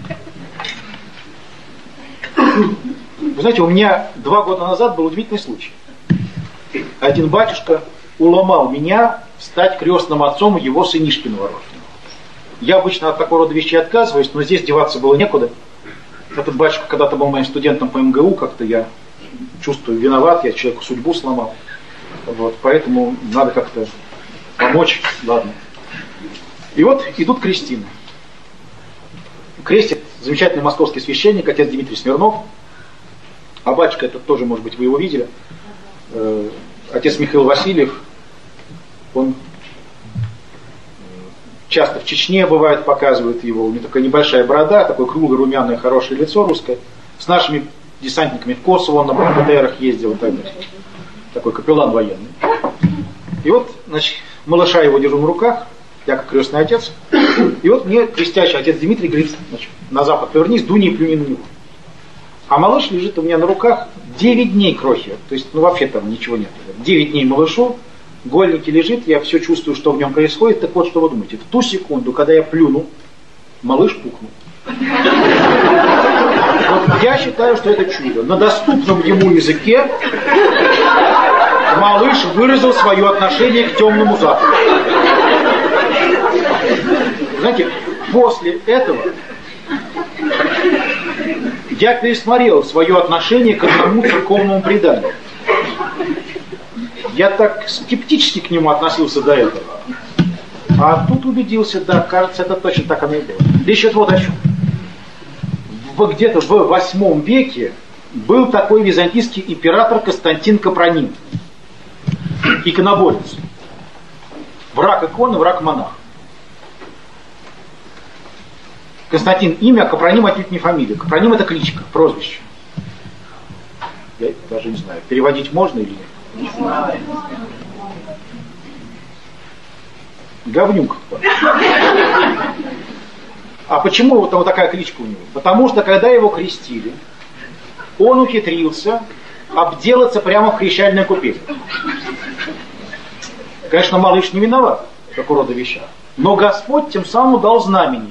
Вы знаете, у меня 2 года назад был удивительный случай. Один батюшка уломал меня стать крестным отцом его сынишки новорожденного. Я обычно от такого рода вещей отказываюсь, но здесь деваться было некуда. Этот батюшка когда-то был моим студентом по МГУ, как-то я чувствую виноват, я человеку судьбу сломал. Вот, поэтому надо как-то помочь, ладно. И вот идут крестины. Крестит замечательный московский священник, отец Дмитрий Смирнов. А батюшка этот тоже, может быть, вы его видели. Отец Михаил Васильев, он часто в Чечне бывает, показывают его. У него такая небольшая борода, такое круглое, румяное, хорошее лицо русское. С нашими десантниками в Косово он на БТРах ездил и так далее. Такой капеллан военный. И вот, значит, малыша его держу на руках, я как крестный отец. И вот мне крестящий отец Дмитрий говорит, значит, на запад повернись, дуни и плюни на него. А малыш лежит у меня на руках 9 дней крохи. То есть, вообще там ничего нет. 9 дней малышу, голенький лежит, я все чувствую, что в нем происходит. Так вот, что вы думаете? В ту секунду, когда я плюнул, малыш пухнул. Вот я считаю, что это чудо. На доступном ему языке малыш выразил свое отношение к темному западу. Знаете, после этого я пересмотрел свое отношение к одному церковному преданию. Я так скептически к нему относился до этого. А тут убедился, да, кажется, это точно так оно и было. Речь идет вот о чем. Где-то в 8 веке был такой византийский император Константин Капронин. Иконоборец. Враг иконы, враг монаха. Константин имя, Капроним отнюдь не фамилия. Капроним это кличка, прозвище. Я даже не знаю, переводить можно или нет? Не знаю. Говнюк. А почему вот такая кличка у него? Потому что когда его крестили, он ухитрился обделаться прямо в крещальной купели. Конечно, малыш не виноват в такого рода вещах. Но Господь тем самым дал знамение.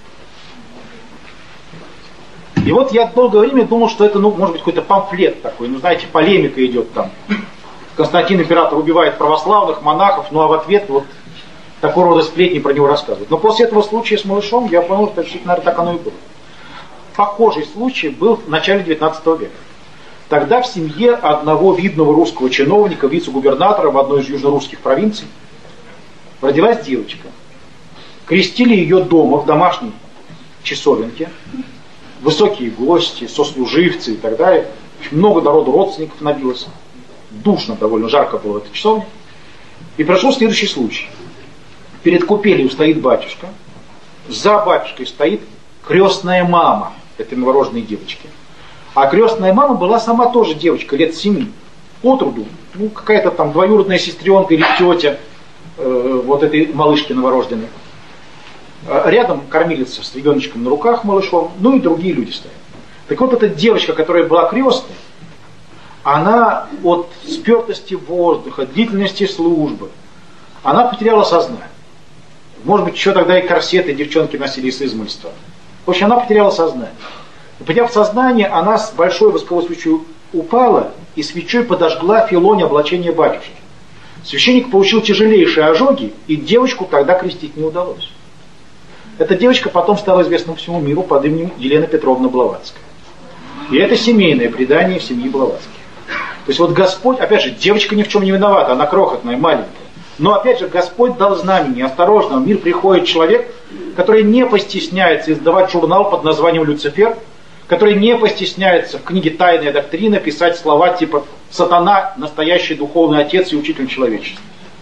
И вот я долгое время думал, что это, может быть, какой-то памфлет такой. Знаете, полемика идет там. Константин император убивает православных, монахов, а в ответ вот такого рода сплетни про него рассказывают. Но после этого случая с малышом я понял, что действительно, наверное, так оно и было. Похожий случай был в начале 19 века. Тогда в семье одного видного русского чиновника, вице-губернатора в одной из южнорусских провинций, родилась девочка. Крестили ее дома, в домашней часовенке. Высокие гости, сослуживцы и так далее. Много народу, родственников набилось. Душно довольно, жарко было в этой часовне. И прошел следующий случай. Перед купелью стоит батюшка. За батюшкой стоит крестная мама этой новорожденной девочки. А крестная мама была сама тоже девочка, лет 7. Отроду. Какая-то там двоюродная сестренка или тетя вот этой малышки новорожденной. Рядом кормилица с ребеночком на руках, малышом, и другие люди стоят. Так вот, эта девочка, которая была крестной, она от спертости воздуха, длительности службы, она потеряла сознание. Может быть, еще тогда и корсеты девчонки носили с измольства. В общем, она потеряла сознание. И потеряв сознание, она с большой восковой свечой упала и свечой подожгла филонь облачения батюшки. Священник получил тяжелейшие ожоги, и девочку тогда крестить не удалось. Эта девочка потом стала известна всему миру под именем Елена Петровна Блаватская. И это семейное предание в семье Блаватских. То есть вот Господь, опять же, девочка ни в чем не виновата, она крохотная, маленькая. Но опять же, Господь дал знамение. Осторожно, в мир приходит человек, который не постесняется издавать журнал под названием «Люцифер», который не постесняется в книге «Тайная доктрина» писать слова типа «Сатана – настоящий духовный отец и учитель человечества».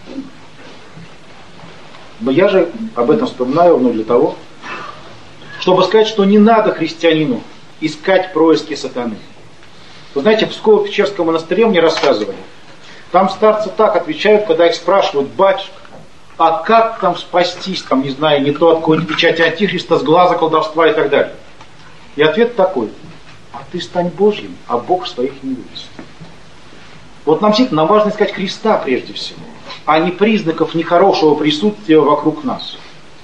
Но я же об этом вспоминаю ровно для того, чтобы сказать, что не надо христианину искать происки сатаны. Вы знаете, в Псково-Печерском монастыре мне рассказывали, там старцы так отвечают, когда их спрашивают: батюшка, а как там спастись, там, не знаю, не то от какой-нибудь печати антихриста, с глаза колдовства и так далее. И ответ такой: а ты стань Божьим, а Бог своих не вывез. Вот нам действительно важно искать Христа прежде всего, а не признаков нехорошего присутствия вокруг нас.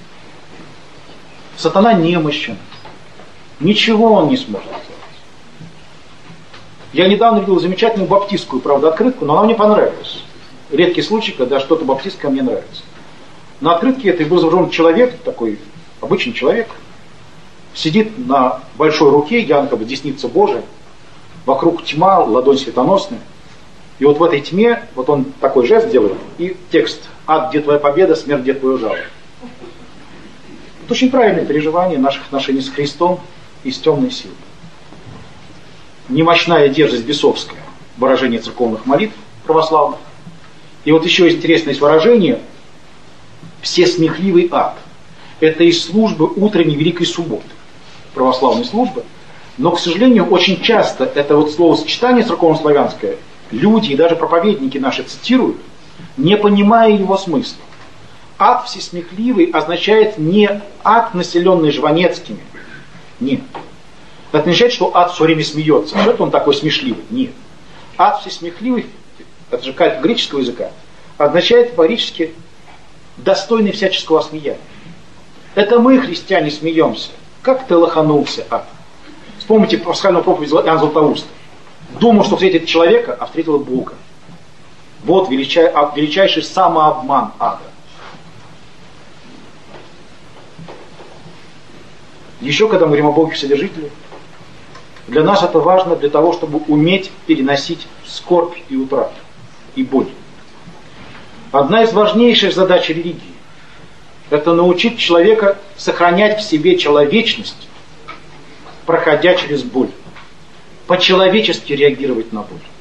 Сатана немощен. Ничего он не сможет сделать. Я недавно видел замечательную баптистскую, правда, открытку, но она мне понравилась. Редкий случай, когда что-то баптистское мне нравится. На открытке этой был изображен человек, такой обычный человек, сидит на большой руке, якобы десница Божия, вокруг тьма, ладонь светоносная. И вот в этой тьме, вот он такой жест делает, и текст: «Ад, где твоя победа, смерть, где твое жало». Это очень правильное переживание наших отношений с Христом и с темной силой. Немощная дерзость бесовская, выражение церковных молитв православных. И вот еще интересное есть выражение: всесмехливый ад. Это из службы утренней Великой Субботы, православной службы. Но, к сожалению, очень часто это вот словосочетание церковнославянское люди и даже проповедники наши цитируют, не понимая его смысла. Ад всесмехливый означает не ад, населенный Жванецкими. Нет. Это не означает, что ад все время смеется. Что это он такой смешливый? Нет. Ад всесмехливый, это же калька греческого языка, означает по-гречески достойный всяческого смеяния. Это мы, христиане, смеемся. Как ты лоханулся, ад? Вспомните пасхальную проповедь Иоанна Златоуста. Думал, что встретит человека, а встретил Бога. Вот величайший самообман ада. Еще когда мы говорим о Боге Вседержителе, для нас это важно для того, чтобы уметь переносить скорбь и утрату, и боль. Одна из важнейших задач религии – это научить человека сохранять в себе человечность, проходя через боль. По-человечески реагировать на боль.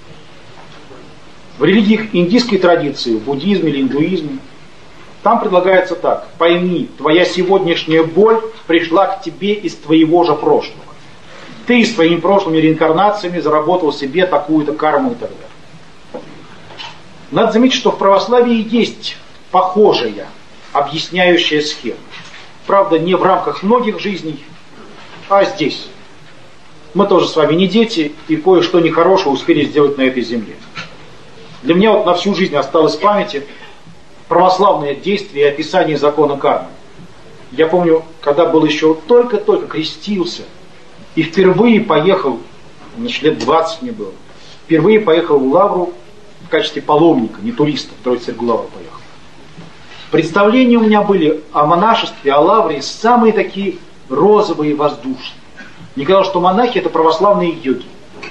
В религиях индийской традиции, в буддизме или индуизме, там предлагается так: пойми, твоя сегодняшняя боль пришла к тебе из твоего же прошлого. Ты своими прошлыми реинкарнациями заработал себе такую-то карму и так далее. Надо заметить, что в православии есть похожая, объясняющая схема. Правда, не в рамках многих жизней, а здесь. Мы тоже с вами не дети, и кое-что нехорошее успели сделать на этой земле. Для меня вот на всю жизнь осталось в памяти православное действие и описание закона кармы. Я помню, когда был еще только-только крестился, и впервые поехал, значит, лет 20 мне было, впервые поехал в Лавру в качестве паломника, не туриста, в Троице-Сергию Лавру поехал. Представления у меня были о монашестве, о Лавре, самые такие розовые, воздушные. Мне казалось, что монахи — это православные йоги.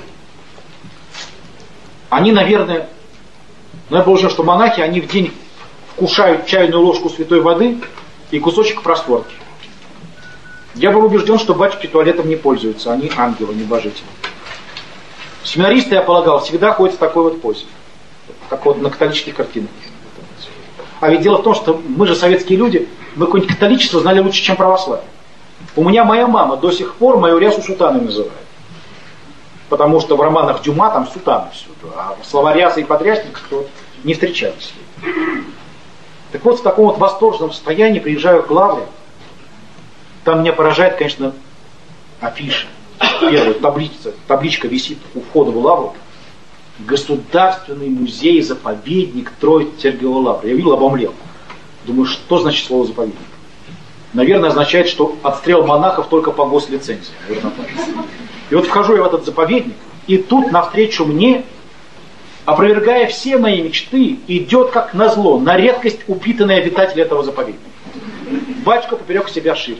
Они, наверное, но я был уверен, что монахи, они в день вкушают чайную ложку святой воды и кусочек просфорки. Я был убежден, что батюшки туалетом не пользуются, они ангелы, небожители. Семинаристы, я полагал, всегда ходят в такой вот позе, как вот на католических картинах. А ведь дело в том, что мы же советские люди, мы какое-нибудь католичество знали лучше, чем православие. У меня моя мама до сих пор мою рясу сутаной называет. Потому что в романах Дюма там сутаны всюду, а слова ряса и подрясник не встречались. Так вот, в таком вот восторженном состоянии приезжаю к Лавре. Там меня поражает, конечно, афиша. Первая табличка висит у входа в Лавру. Государственный музей-заповедник Троице-Сергиева Лавра. Я видел, обомлел. Думаю, что значит слово заповедник? Наверное, означает, что отстрел монахов только по гослицензии. И вот вхожу я в этот заповедник, и тут навстречу мне, опровергая все мои мечты, идет как назло, на редкость упитанный обитатель этого заповедника. Батюшка поперек себя шире.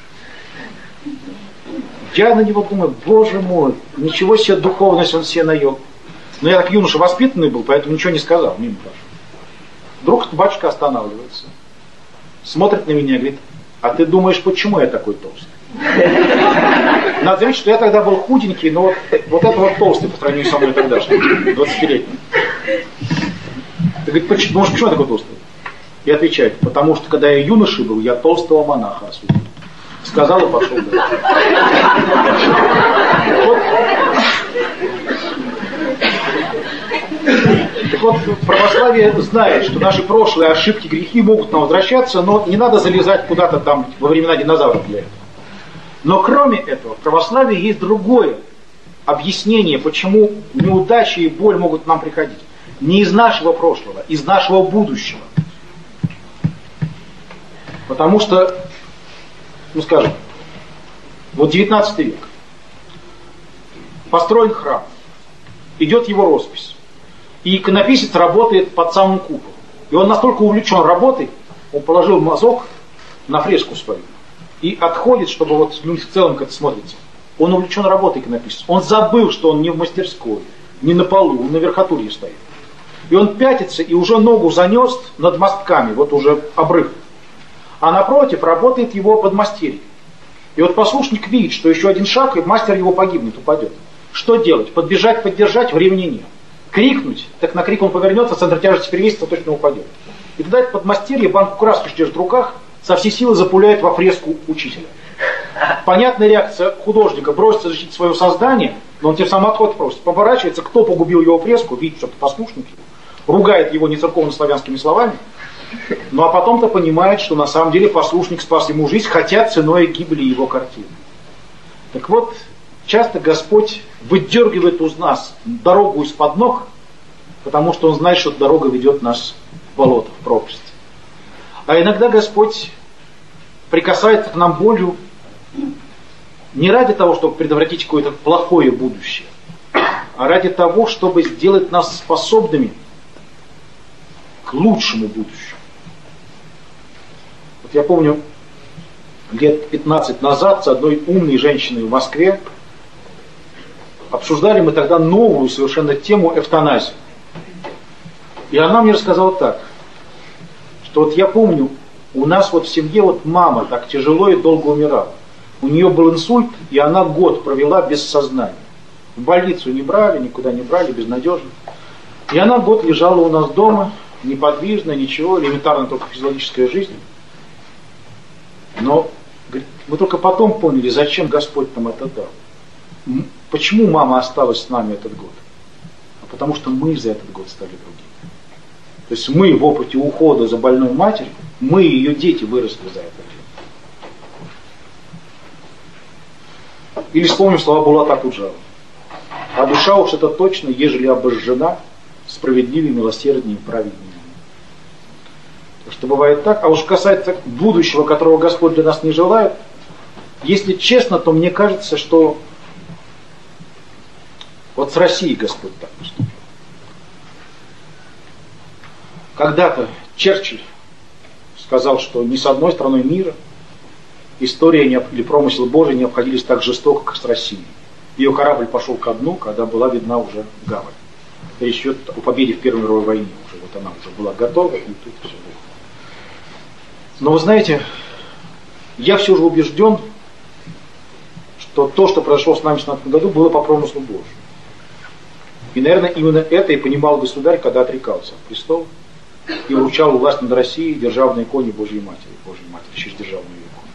Я на него думаю, боже мой, ничего себе духовность он себе наел. Но я так юноша воспитанный был, поэтому ничего не сказал, мимо пошел. Вдруг батюшка останавливается, смотрит на меня и говорит: а ты думаешь, почему я такой толстый? Надо заметить, что я тогда был худенький, но вот это вот толстый по сравнению со мной тогдашним, 20-летний. Ты говоришь, почему я такой толстый? И отвечает: потому что когда я юношей был, я толстого монаха осудил. Сказал и пошел дальше. Так вот, православие знает, что наши прошлые ошибки, грехи могут нам возвращаться, но не надо залезать куда-то там во времена динозавров для этого. Но кроме этого, в православии есть другое объяснение, почему неудачи и боль могут к нам приходить. Не из нашего прошлого, из нашего будущего. Потому что, скажем, вот 19 век. Построен храм. Идет его роспись. И иконописец работает под самым куполом. И он настолько увлечен работой, он положил мазок на фреску свою. И отходит, чтобы вот в целом как это смотрится. Он увлечен работой иконописец. Он забыл, что он не в мастерской, не на полу, он на верхотурье стоит. И он пятится и уже ногу занес над мостками, вот уже обрыв. А напротив работает его подмастерье. И вот послушник видит, что еще один шаг, и мастер его погибнет, упадет. Что делать? Подбежать, поддержать, времени нет. Крикнуть, так на крик он повернется, центр тяжести перевесится, точно упадет. И тогда это подмастерье банку краски держит в руках, со всей силы запуляет во фреску учителя. Понятная реакция художника: бросится защитить свое создание, но он тем самым отход просит. Поворачивается, кто погубил его фреску, видит, что это послушник, ругает его нецерковно-славянскими словами, ну а потом-то понимает, что на самом деле послушник спас ему жизнь, хотя ценой гибели его картины. Так вот, часто Господь выдергивает из нас дорогу из-под ног, потому что Он знает, что дорога ведет нас в болото, в пропасть. А иногда Господь прикасается к нам болью не ради того, чтобы предотвратить какое-то плохое будущее, а ради того, чтобы сделать нас способными к лучшему будущему. Вот я помню, лет 15 назад с одной умной женщиной в Москве обсуждали мы тогда новую совершенно тему эвтаназии. И она мне рассказала так, что вот я помню, у нас вот в семье вот мама так тяжело и долго умирала. У нее был инсульт, и она год провела без сознания. В больницу не брали, никуда не брали, безнадежно. И она год лежала у нас дома, неподвижно, ничего, элементарно только физиологическая жизнь. Но говорит, мы только потом поняли, зачем Господь нам это дал. Почему мама осталась с нами этот год? А потому что мы за этот год стали другими. То есть мы в опыте ухода за больной матерью, мы и ее дети выросли за это. Или вспомним слова Булата Акуджава: а душа уж это точно, ежели обожжена, справедливее, милосерднее, праведнее. Что бывает так. А уж касается будущего, которого Господь для нас не желает, если честно, то мне кажется, что вот с Россией Господь так поступил. Когда-то Черчилль сказал, что ни с одной страной мира история или промысел Божий не обходились так жестоко, как с Россией. Ее корабль пошел ко дну, когда была видна уже гавань. Речь идет о победе в Первой мировой войне. Уже, вот она уже была готова, и тут все было. Но вы знаете, я все же убежден, что то, что произошло с нами в 2017 году, было по промыслу Божьему. И, наверное, именно это и понимал государь, когда отрекался от престола и вручал власть над Россией державной иконе Божьей Матери, через державную икону.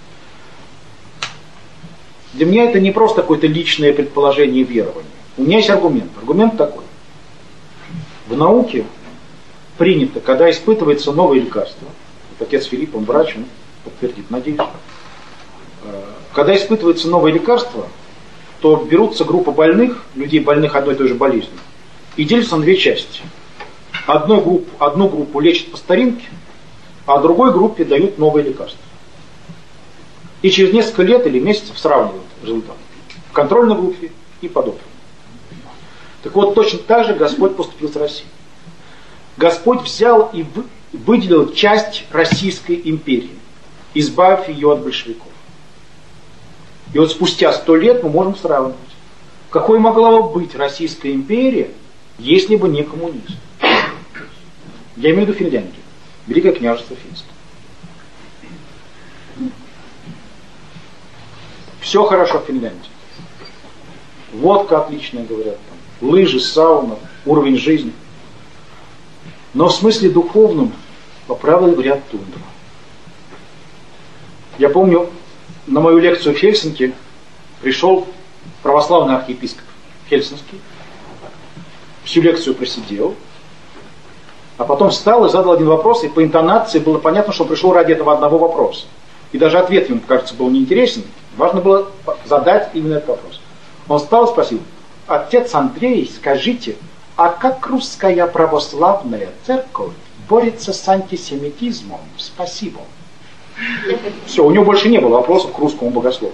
Для меня это не просто какое-то личное предположение и верование. У меня есть аргумент. Аргумент такой. В науке принято, когда испытывается новое лекарство, вот отец Филипп, он врач, он подтвердит, надеюсь, когда испытывается новое лекарство, то берутся группа больных, людей больных одной и той же болезнью, и делятся на две части. Одну группу лечат по старинке, а другой группе дают новое лекарство. И через несколько лет или месяцев сравнивают результаты. В контрольной группе и подопытной. Так вот, точно так же Господь поступил с Россией. Господь взял и выделил часть Российской империи, избавив ее от большевиков. И вот спустя 100 лет мы можем сравнивать, какой могла бы быть Российская империя, если бы не коммунизм. Я имею в виду Финляндию, Великое княжество Финское. Все хорошо в Финляндии. Водка отличная, говорят, там, лыжи, сауна, уровень жизни. Но в смысле духовном, по правде говорят, тундра. Я помню, на мою лекцию в Хельсинки пришел православный архиепископ Хельсинский, всю лекцию просидел, а потом встал и задал один вопрос, и по интонации было понятно, что он пришел ради этого одного вопроса. И даже ответ ему, кажется, был неинтересен. Важно было задать именно этот вопрос. Он встал и спросил: отец Андрей, скажите, а как русская православная церковь борется с антисемитизмом? Спасибо. Все, у него больше не было вопросов к русскому богослову.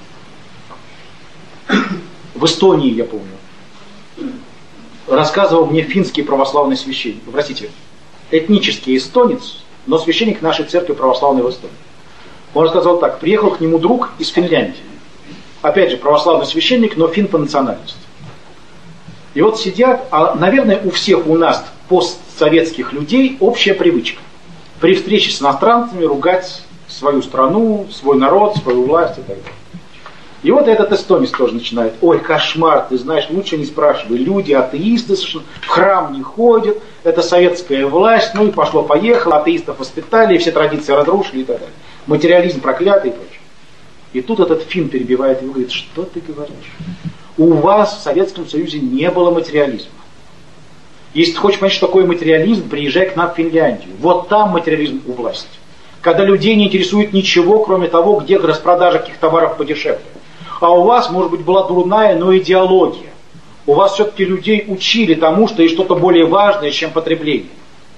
В Эстонии, я помню, рассказывал мне финский православный священник, простите, этнический эстонец, но священник нашей церкви православной в Эстонии. Он рассказал так: приехал к нему друг из Финляндии. Опять же, православный священник, но фин по национальности. И вот сидят, а, наверное, у всех у нас постсоветских людей общая привычка при встрече с иностранцами ругать свою страну, свой народ, свою власть и так далее. И вот этот эстонец тоже начинает: ой, кошмар, ты знаешь, лучше не спрашивай. Люди, атеисты, в храм не ходят, это советская власть, ну и пошло-поехало, атеистов воспитали, все традиции разрушили и так далее. Материализм проклятый и прочее. И тут этот финн перебивает его и говорит: что ты говоришь? У вас в Советском Союзе не было материализма. Если ты хочешь понять, что такое материализм, приезжай к нам в Финляндию. Вот там материализм у власти. Когда людей не интересует ничего, кроме того, где распродажа каких товаров подешевле. А у вас, может быть, была дурная, но идеология. У вас все-таки людей учили тому, что есть что-то более важное, чем потребление.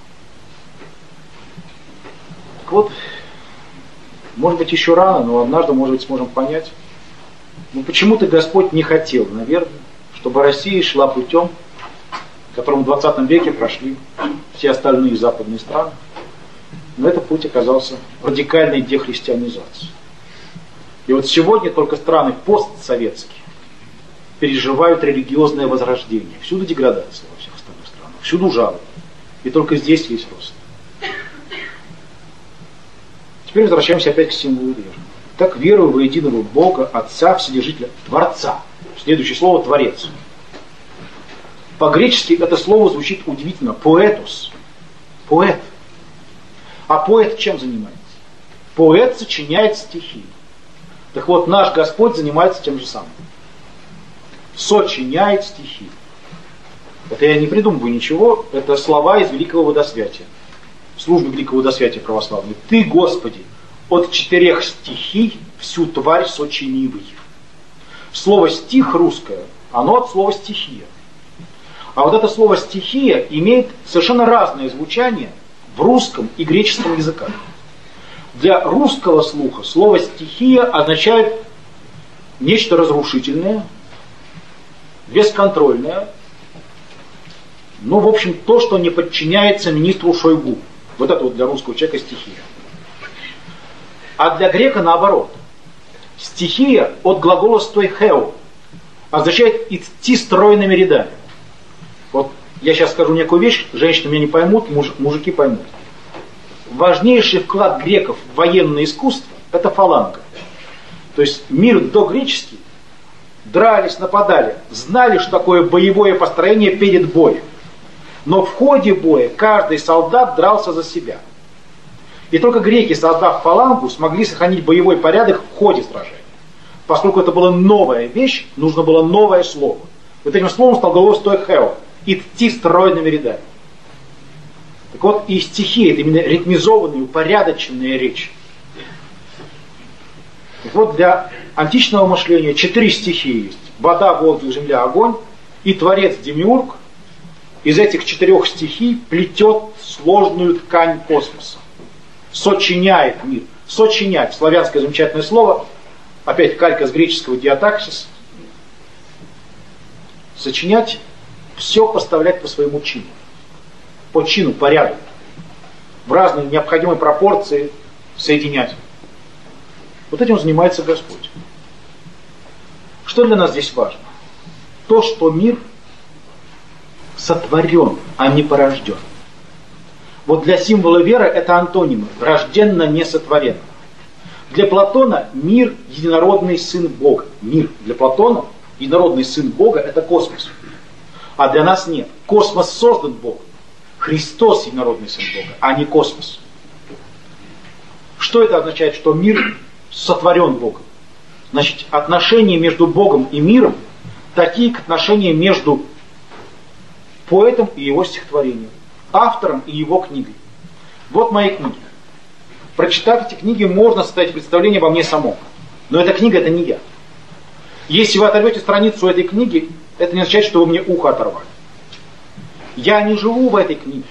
Так вот, может быть, еще рано, но однажды, может быть, сможем понять. Но почему-то Господь не хотел, наверное, чтобы Россия шла путем, которым в 20 веке прошли все остальные западные страны. Но этот путь оказался радикальной дехристианизацией. И вот сегодня только страны постсоветские переживают религиозное возрождение. Всюду деградация во всех остальных странах, всюду жалобы. И только здесь есть рост. Теперь возвращаемся опять к символу веры. Так верую во единого Бога, Отца, Вседержителя, Творца. Следующее слово — Творец. По-гречески это слово звучит удивительно. Поэтос. Поэт. А поэт чем занимается? Поэт сочиняет стихи. Так вот, наш Господь занимается тем же самым. Сочиняет стихи. Это я не придумываю ничего, это слова из Великого Водосвятия. Службы Великого Водосвятия православной. Ты, Господи, от 4 стихий всю тварь сочинивый. Слово стих русское, оно от слова стихия. А вот это слово стихия имеет совершенно разное звучание в русском и греческом языках. Для русского слуха слово стихия означает нечто разрушительное, бесконтрольное, ну, в общем, то, что не подчиняется министру Шойгу. Вот это вот для русского человека стихия. А для грека наоборот. Стихия от глагола «стоихео» означает идти стройными рядами. Вот я сейчас скажу некую вещь, женщины меня не поймут, мужики поймут. Важнейший вклад греков в военное искусство — это фаланга. То есть мир догреческий дрались, нападали, знали, что такое боевое построение перед боем. Но в ходе боя каждый солдат дрался за себя. И только греки, создав фалангу, смогли сохранить боевой порядок в ходе сражения. Поскольку это была новая вещь, нужно было новое слово. Вот этим словом стал глагол «стоихео» — идти стройными рядами. Так вот, и стихи — это именно ритмизованная, упорядоченная речь. Так вот, для античного мышления 4 стихии есть. Вода, воздух, земля, огонь. И Творец Демиург из этих 4 стихий плетет сложную ткань космоса. Сочиняет мир. Сочинять. Славянское замечательное слово. Опять калька с греческого диатаксис. Сочинять, все поставлять по своему чину. По чину, порядку. В разные необходимые пропорции соединять. Вот этим занимается Господь. Что для нас здесь важно? То, что мир сотворен, а не порожден. Вот для символа веры это антонимы. Рожденно, не сотворенно. Для Платона мир — единородный сын Бога. Мир для Платона — единородный сын Бога — это космос. А для нас нет. Космос создан Богом. Христос — единородный сын Бога, а не космос. Что это означает, что мир сотворен Богом? Значит, отношения между Богом и миром такие, как отношения между поэтом и его стихотворением, автором и его книгой. Вот мои книги. Прочитав эти книги, можно составить представление обо мне самом. Но эта книга — это не я. Если вы оторвете страницу этой книги, это не означает, что вы мне ухо оторвали. Я не живу в этой книге.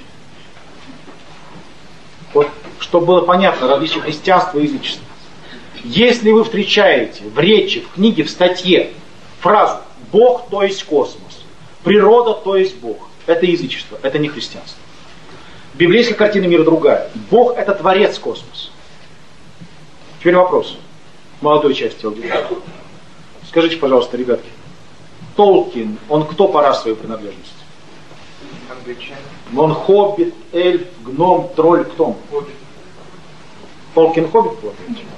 Вот, чтобы было понятно различие христианства и язычества. Если вы встречаете в речи, в книге, в статье фразу «Бог, то есть космос», «Природа, то есть Бог», это язычество, это не христианство. Библейская картина мира другая. Бог — это творец космоса. Теперь вопрос. Молодой части аудитории. Скажите, пожалуйста, ребятки, Толкин, он кто по расовой принадлежности? Англичанин. Он хоббит, эльф, гном, тролль, кто он? Хоббит. Толкин хоббит был?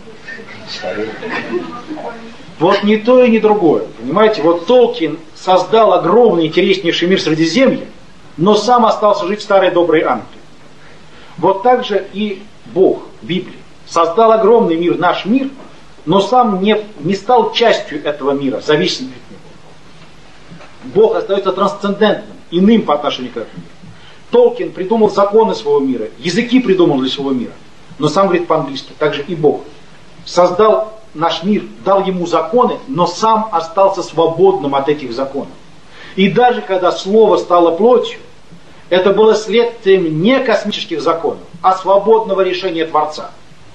Вот ни то и ни другое. Понимаете, вот Толкин создал огромный интереснейший мир Средиземья, но сам остался жить в старой доброй Англии. Вот так же и Бог, Библия, создал огромный мир, наш мир, но сам не стал частью этого мира, зависимым от него. Бог остается трансцендентным, иным по отношению к этому миру. Толкин придумал законы своего мира, языки придумал для своего мира, но сам говорит по-английски. Так же и Бог создал наш мир, дал ему законы, но сам остался свободным от этих законов. И даже когда Слово стало плотью, это было следствием не космических законов, а свободного решения Творца.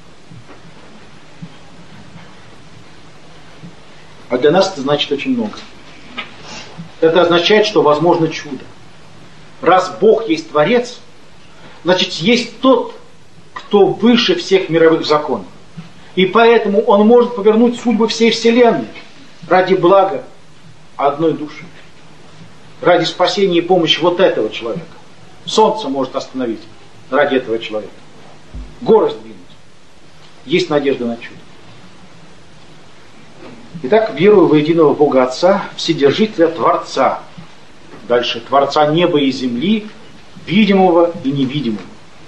А для нас это значит очень много. Это означает, что возможно чудо. Раз Бог есть Творец, значит есть тот, кто выше всех мировых законов. И поэтому Он может повернуть судьбы всей Вселенной ради блага одной души. Ради спасения и помощи вот этого человека. Солнце может остановить ради этого человека. Горы сдвинуть. Есть надежда на чудо. Итак, верую во единого Бога Отца, Вседержителя Творца. Дальше. Творца неба и земли, видимого и невидимого.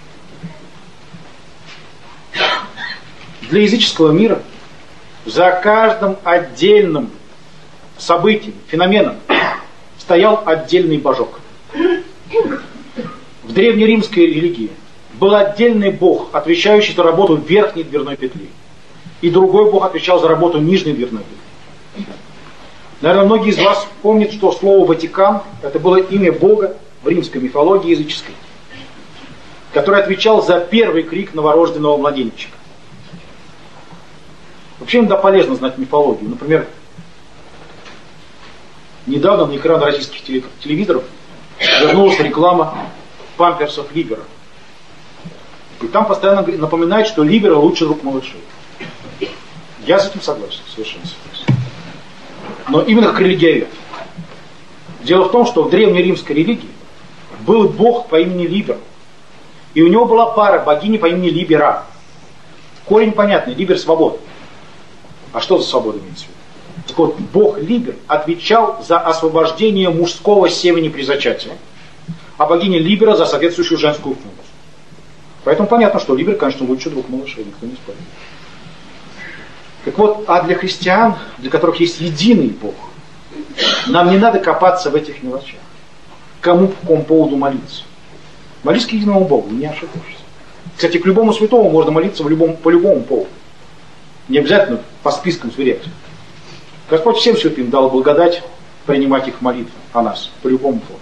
Для языческого мира за каждым отдельным событием, феноменом стоял отдельный божок. В древнеримской религии был отдельный бог, отвечающий за работу верхней дверной петли. И другой бог отвечал за работу нижней дверной петли. Наверное, многие из вас помнят, что слово «Ватикан» это было имя бога в римской мифологии языческой, который отвечал за первый крик новорожденного младенчика. Вообще иногда полезно знать мифологию. Например, недавно на экран российских телевизоров вернулась реклама памперсов Либера. И там постоянно напоминают, что Либера лучший друг малышей. Я с этим согласен, совершенно согласен. Но именно как религиовед. Дело в том, что в древнеримской религии был бог по имени Либер. И у него была пара богини по имени Либера. Корень понятный, Либер — свобода. А что за свобода имеется в виду? Так вот, бог Либер отвечал за освобождение мужского семени при зачатии, а богиня Либера за соответствующую женскую функцию. Поэтому понятно, что Либер, конечно, лучший друг малышей, никто не спорит. Так вот, а для христиан, для которых есть единый Бог, нам не надо копаться в этих мелочах. Кому по какому поводу молиться? Молись к единому Богу, не ошибешься. Кстати, к любому святому можно молиться по любому поводу. Не обязательно по спискам сверять. Господь всем святым дал благодать принимать их молитвы о нас по любому поводу.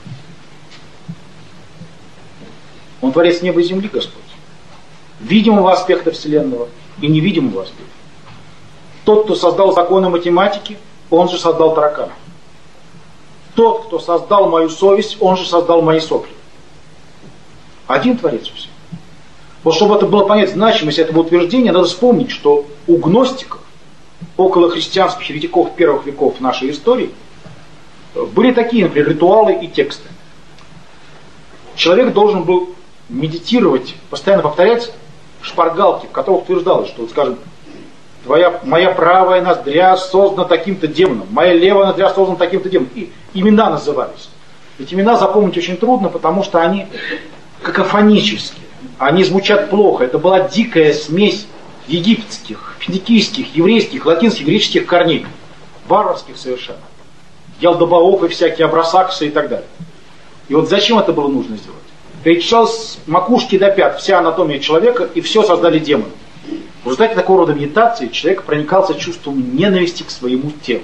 Он творец неба и земли, Господь. Видимого аспекта Вселенного и невидимого аспекта. Тот, кто создал законы математики, он же создал таракана. Тот, кто создал мою совесть, он же создал мои сопли. Один творец у всех. Вот чтобы это было понять значимость этого утверждения, надо вспомнить, что у гностиков, около христианских еретиков первых веков нашей истории, были такие, например, ритуалы и тексты. Человек должен был медитировать, постоянно повторять шпаргалки, в которых утверждалось, что, скажем, моя правая ноздря создана таким-то демоном, моя левая ноздря создана таким-то демоном. И имена назывались. Ведь имена запомнить очень трудно, потому что они какофонические. Они звучат плохо. Это была дикая смесь египетских, финикийских, еврейских, латинских, греческих корней. Варварских совершенно. Ялдобаофы всякие, Абрасаксы и так далее. И вот зачем это было нужно сделать? Перечислялась с макушки до пят вся анатомия человека, и все создали демоны. В результате такого рода медитации человек проникался чувством ненависти к своему телу.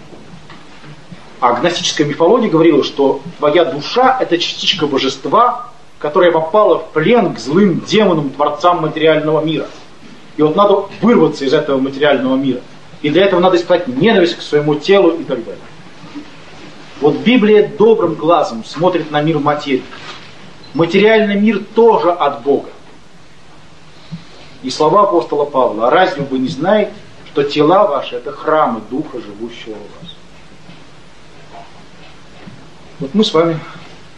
А гностическая мифология говорила, что твоя душа — это частичка божества, которая попала в плен к злым демонам, творцам материального мира. И вот надо вырваться из этого материального мира. И для этого надо испытать ненависть к своему телу и так далее. Вот Библия добрым глазом смотрит на мир материи. Материальный мир тоже от Бога. И слова апостола Павла: «А разве вы не знаете, что тела ваши — это храмы Духа, живущего в вас?» Вот мы с вами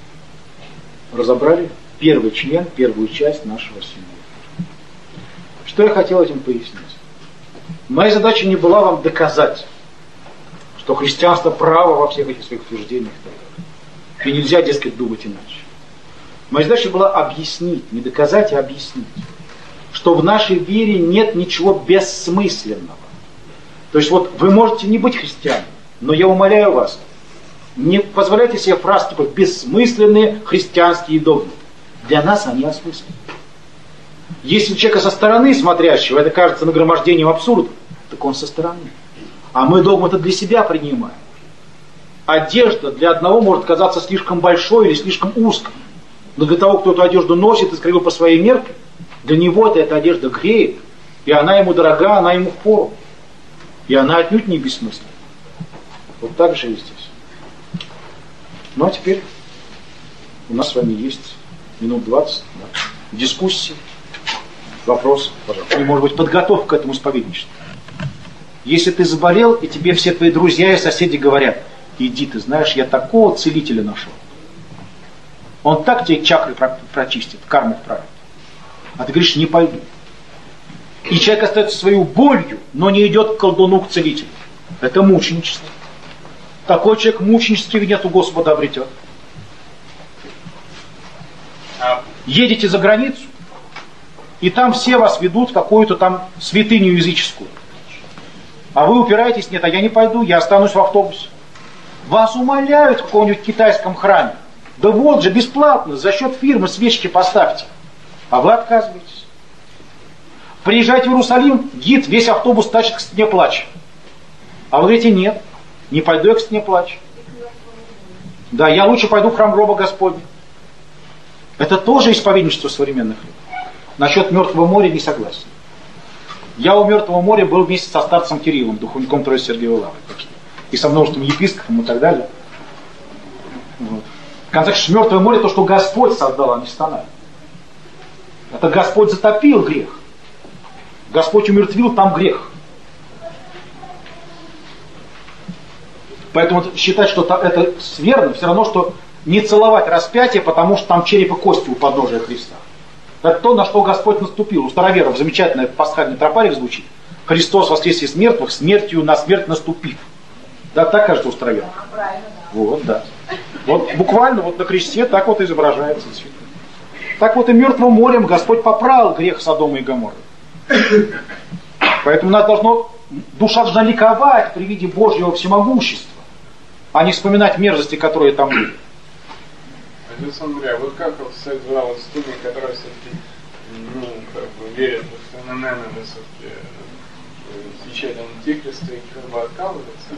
разобрали первый член, первую часть нашего семьи. Что я хотел этим пояснить? Моя задача не была вам доказать, что христианство право во всех этих своих утверждениях. И нельзя, дескать, думать иначе. Моя задача была объяснить, не доказать, а объяснить, что в нашей вере нет ничего бессмысленного. То есть вот вы можете не быть христианином, но я умоляю вас, не позволяйте себе фраз типа «бессмысленные христианские догмы». Для нас они осмысленны. Если у человека со стороны смотрящего это кажется нагромождением абсурда, так он со стороны. А мы догмы-то для себя принимаем. Одежда для одного может казаться слишком большой или слишком узкой. Но для того, кто эту одежду носит и скрыл по своей мерке, для него-то эта одежда греет. И она ему дорога, она ему впору. И она отнюдь не бессмысленна. Вот так же и здесь. Ну а теперь у нас с вами есть минут 20 дискуссии, вопросы, пожалуйста. И может быть подготовка к этому исповедничеству. Если ты заболел, и тебе все твои друзья и соседи говорят: иди, ты знаешь, я такого целителя нашел. Он так тебе чакры прочистит, карму вправит. А ты говоришь: не пойду. И человек остается свою болью, но не идет к колдуну, к целителю. Это мученичество. Такой человек мученический винет у Господа обретет. Едете за границу, и там все вас ведут в какую-то там святыню языческую. А вы упираетесь: нет, а я не пойду, я останусь в автобусе. Вас умоляют в каком-нибудь китайском храме. Да вот же, бесплатно, за счет фирмы свечки поставьте. А вы отказываетесь. Приезжаете в Иерусалим, гид весь автобус тащит к стене плача. А вы говорите: нет, не пойду я к стене плача. Да, я лучше пойду в храм гроба Господня. Это тоже исповедничество современных людей. Насчет Мертвого моря не согласен. Я у Мертвого моря был вместе со старцем Кириллом, духовником Троицы-Сергиевой Лавры. И со множеством епископов и так далее. Вот. В конце концов, Мертвое море то, что Господь создал, а не сатана. Это Господь затопил грех. Господь умертвил там грех. Поэтому считать, что это верно, все равно, что не целовать распятие, потому что там череп и кости у подножия Христа. Это то, на что Господь наступил. У староверов замечательная пасхальный тропарик звучит. Христос воскрес из мертвых, смертью на смерть наступив. Да, так кажется у староверов. Вот, да. Вот буквально вот на кресте так вот изображается. Так вот и Мертвым морем Господь поправил грех Содома и Гоморры. Поэтому нас душа должна ликовать при виде Божьего всемогущества, а не вспоминать мерзости, которые там были. Александр Илья, вот как обстоят дела вот с теми, которые все-таки, верят в феномены, встречают антихриста и как бы отказываются?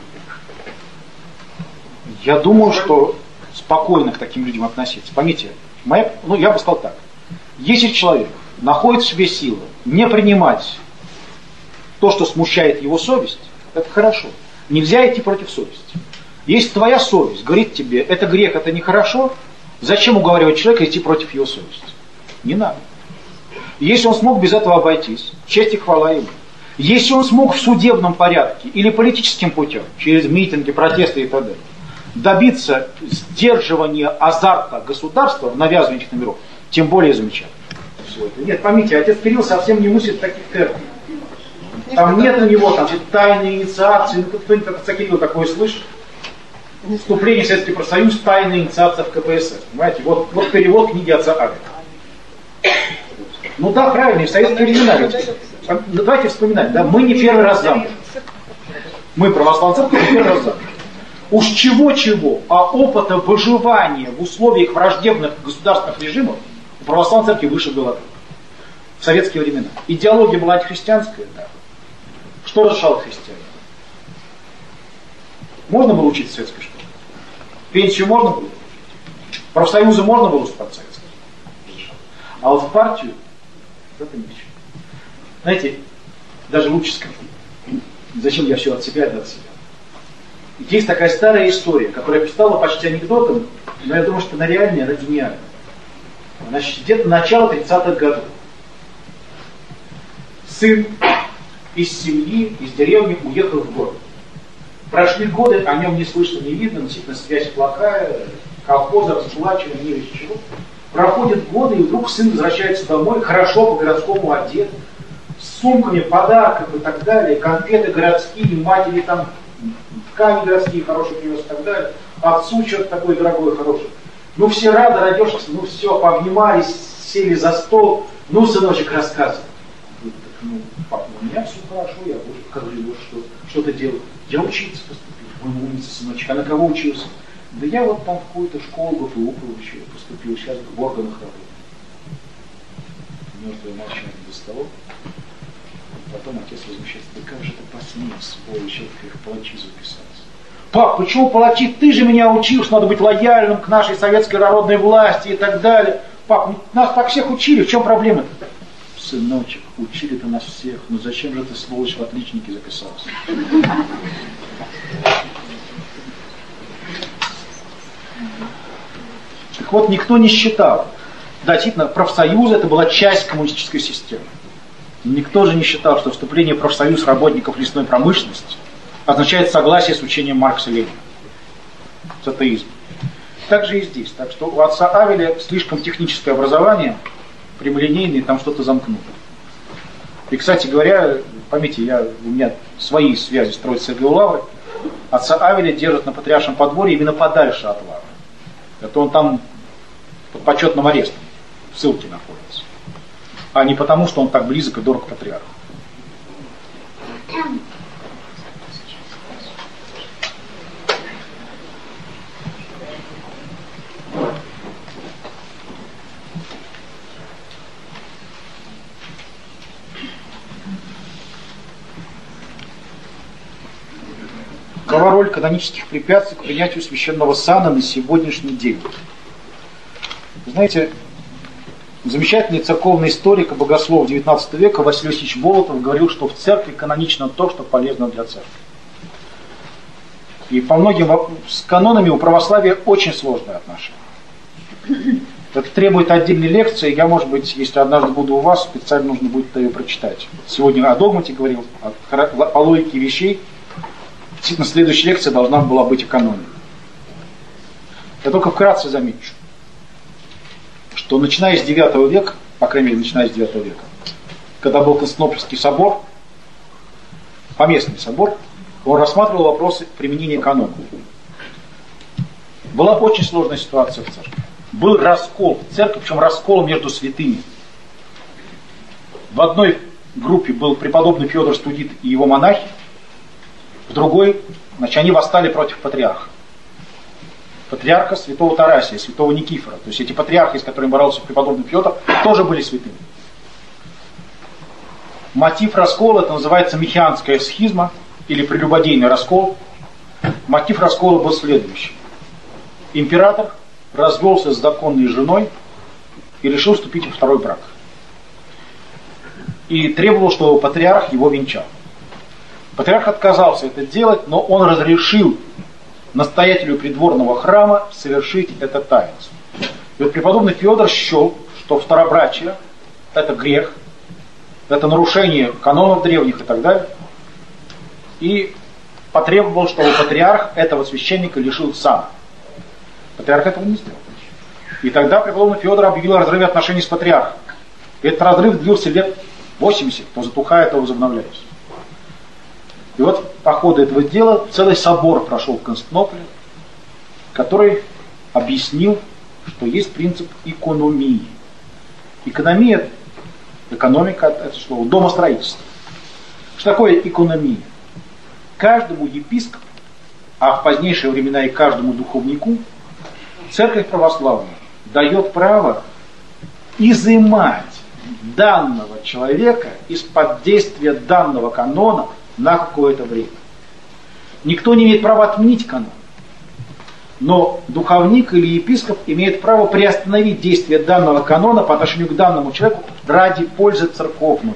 Я думаю, что спокойно к таким людям относиться. Поймите, я бы сказал так. Если человек находит в себе силы не принимать то, что смущает его совесть, это хорошо. Нельзя идти против совести. Если твоя совесть говорит тебе: это грех, это нехорошо, зачем уговаривать человека идти против его совести? Не надо. Если он смог без этого обойтись, честь и хвала ему. Если он смог в судебном порядке или политическим путем, через митинги, протесты и так далее, добиться сдерживания азарта государства в навязывании этих номеров, тем более замечательно. Нет, поймите, отец Кирилл совсем не мыслит таких терминов. Там нет у него там тайной инициации. Кто-нибудь от отца Кирилла такое слышит? Вступление в Советский профсоюз, тайная инициация в КПСС. Понимаете? Вот перевод книги отца Агата. Ну да, правильно, и в советские времена. Давайте вспоминать, да, мы не первый раз замужем. Мы, православная церковь, не первый раз замужем. Уж чего-чего, а опыта выживания в условиях враждебных государственных режимов у православной церкви выше было в советские времена. Идеология была антихристианская, да. Что разрешало христиан? Можно было учиться в советской школе? Пенсию можно было получить? Профсоюзы можно было вступать в советскую? А вот в партию это ничего. Знаете, даже лучше сказать. Зачем я все от себя и от себя? Есть такая старая история, которая стала почти анекдотом, но я думаю, что она реальная, она гениальная. Значит, где-то начало 30-х годов. Сын из семьи, из деревни уехал в город. Прошли годы, о нем не слышно, не видно, действительно связь плохая, колхозы расплачивали, не чего. Проходят годы, и вдруг сын возвращается домой, хорошо по-городскому одет, с сумками, подарками и так далее, конфеты городские, матери там ткани городские хорошие привез и так далее, отцу что-то такое дорогое, хорошее. Ну все рады, радешься, ну все, пообнимались, сели за стол, ну, сыночек, рассказывай. Ну, папа, у меня все хорошо, я тоже покажу, что ты делал. Я учиться поступил, вы умница, сыночек. А на кого учился? Да я вот там в какую-то школу ГФУ поступил, сейчас в органах работаю. Мертвое молчание до столов. Потом отец возмущается: да как же ты посмел, сволочь, их палачи записаться. Пап, почему палачи? Ты же меня учил, что надо быть лояльным к нашей советской народной власти и так далее. Пап, нас так всех учили, в чем проблема-то? Сыночек, учили-то нас всех, но зачем же ты, сволочь, в отличники записался? Так вот, никто не считал. Да, действительно, профсоюзы это была часть коммунистической системы. Никто же не считал, что вступление в профсоюз работников лесной промышленности означает согласие с учением Маркса и Ленина, с атеизмом. Так же и здесь. Так что у отца Авеля слишком техническое образование, прямолинейное, там что-то замкнуто. И, кстати говоря, поймите, у меня свои связи строят с Сергием Лаврой. Отца Авеля держат на Патриаршем подворье именно подальше от Лавры. Это он там под почетным арестом, в ссылке находится. А не потому, что он так близок и дорог патриарху. Какова роль канонических препятствий к принятию священного сана на сегодняшний день? Вы знаете, замечательный церковный историк и богослов XIX века Василий Васильевич Болотов говорил, что в церкви канонично то, что полезно для церкви. И по многим с канонами у православия очень сложные отношения. Это требует отдельной лекции. Я, может быть, если однажды буду у вас, специально нужно будет ее прочитать. Сегодня о догмате говорил, по логике вещей. На следующей лекции должна была быть экономия. Я только вкратце замечу, что начиная с IX века, по крайней мере, начиная с IX века, когда был Константинопольский собор, поместный собор, он рассматривал вопросы применения канона. Была очень сложная ситуация в церкви. Был раскол в церкви, причем раскол между святыми. В одной группе был преподобный Федор Студит и его монахи, в другой, значит, они восстали против патриарха. Патриарха святого Тарасия, святого Никифора. То есть эти патриархи, с которыми боролся преподобный Петр, тоже были святыми. Мотив раскола, это называется михианская схизма, или прелюбодейный раскол. Мотив раскола был следующий. Император развелся с законной женой и решил вступить во второй брак. И требовал, чтобы патриарх его венчал. Патриарх отказался это делать, но он разрешил настоятелю придворного храма совершить это таинство. И вот преподобный Федор счел, что второбрачие – это грех, это нарушение канонов древних и так далее. И потребовал, чтобы патриарх этого священника лишил сана. Патриарх этого не сделал. И тогда преподобный Федор объявил о разрыве отношений с патриархом. И этот разрыв длился лет 80, то затухая, то возобновляясь. И вот по ходу этого дела целый собор прошел в Константинополе, который объяснил, что есть принцип экономии. Экономия, экономика, это слово, домостроительство. Что такое экономия? Каждому епископу, а в позднейшие времена и каждому духовнику, церковь православная дает право изымать данного человека из-под действия данного канона на какое-то время. Никто не имеет права отменить канон. Но духовник или епископ имеет право приостановить действие данного канона по отношению к данному человеку ради пользы церковной.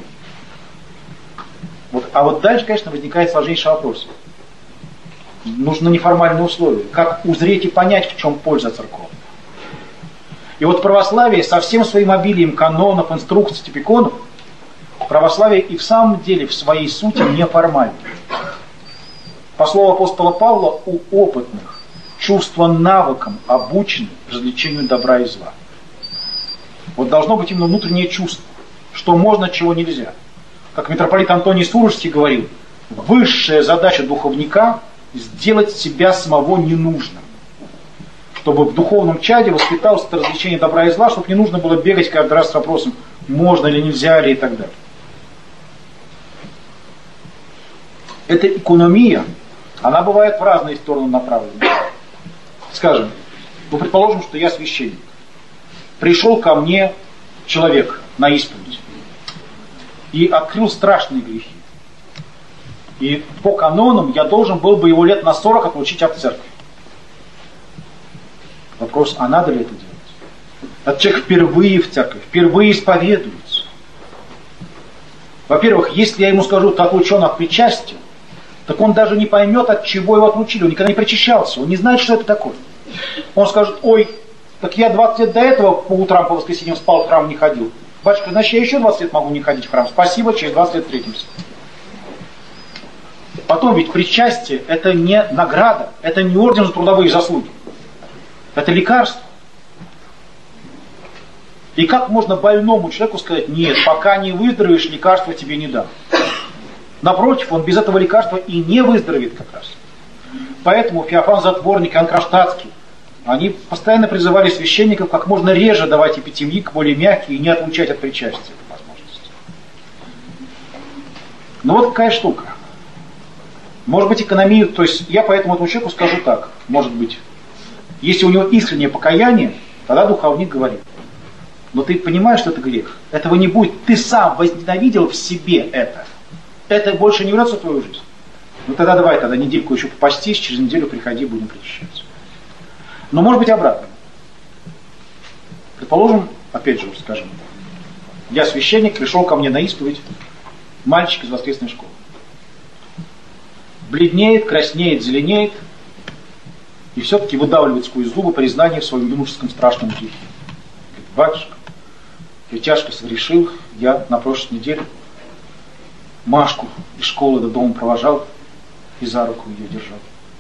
А вот дальше, конечно, возникает сложнейший вопрос. Нужно неформальные условия. Как узреть и понять, в чем польза церковная. И вот православие со всем своим обилием канонов, инструкций, типиконов, православие и в самом деле в своей сути неформально. По слову апостола Павла, у опытных чувство навыкам обучены развлечению добра и зла. Вот должно быть именно внутреннее чувство, что можно, чего нельзя. как митрополит Антоний Сурожский говорил, высшая задача духовника – сделать себя самого ненужным. Чтобы в духовном чаде воспиталось это развлечение добра и зла, чтобы не нужно было бегать каждый раз с вопросом, можно или нельзя ли и так далее. Эта экономия, она бывает в разные стороны направлена. Скажем, предположим, что я священник. Пришел ко мне человек на исповедь и открыл страшные грехи. И по канонам я должен был бы его лет на 40 отлучить от церкви. Вопрос, а надо ли это делать? Этот человек впервые в церкви, впервые исповедуется. Во-первых, если я ему скажу, ты отлучен от причастия, так он даже не поймет, от чего его отлучили. Он никогда не причащался, он не знает, что это такое. Он скажет, ой, так я 20 лет до этого по утрам, по воскресеньям спал, в храм не ходил. Батюшка, значит, я еще 20 лет могу не ходить в храм. Спасибо, через 20 лет встретимся. Потом ведь причастие это не награда, это не орден за трудовые заслуги. Это лекарство. И как можно больному человеку сказать, нет, пока не выздоровеешь, лекарства тебе не дам. Напротив, он без этого лекарства и не выздоровеет как раз. Поэтому Феофан Затворник и Иоанн Кронштадтский, они постоянно призывали священников как можно реже давать эпитемьик, более мягкий, и не отлучать от причастия по возможности. Но вот какая штука. Может быть, экономию, то есть я поэтому этому человеку скажу так, может быть, если у него искреннее покаяние, тогда духовник говорит, но ты понимаешь, что это грех, этого не будет, ты сам возненавидел в себе это больше не врется в твою жизнь. Ну тогда давай, тогда недельку еще попастись, через неделю приходи, будем причащаться. Но может быть обратно. Предположим, опять же, скажем, я священник, пришел ко мне на исповедь мальчик из воскресной школы. Бледнеет, краснеет, зеленеет, и все-таки выдавливает сквозь зубы признание в своем юношеском страшном грехе. Говорит, батюшка, я тяжко согрешил, я на прошлой неделе Машку из школы до дома провожал и за руку ее держал.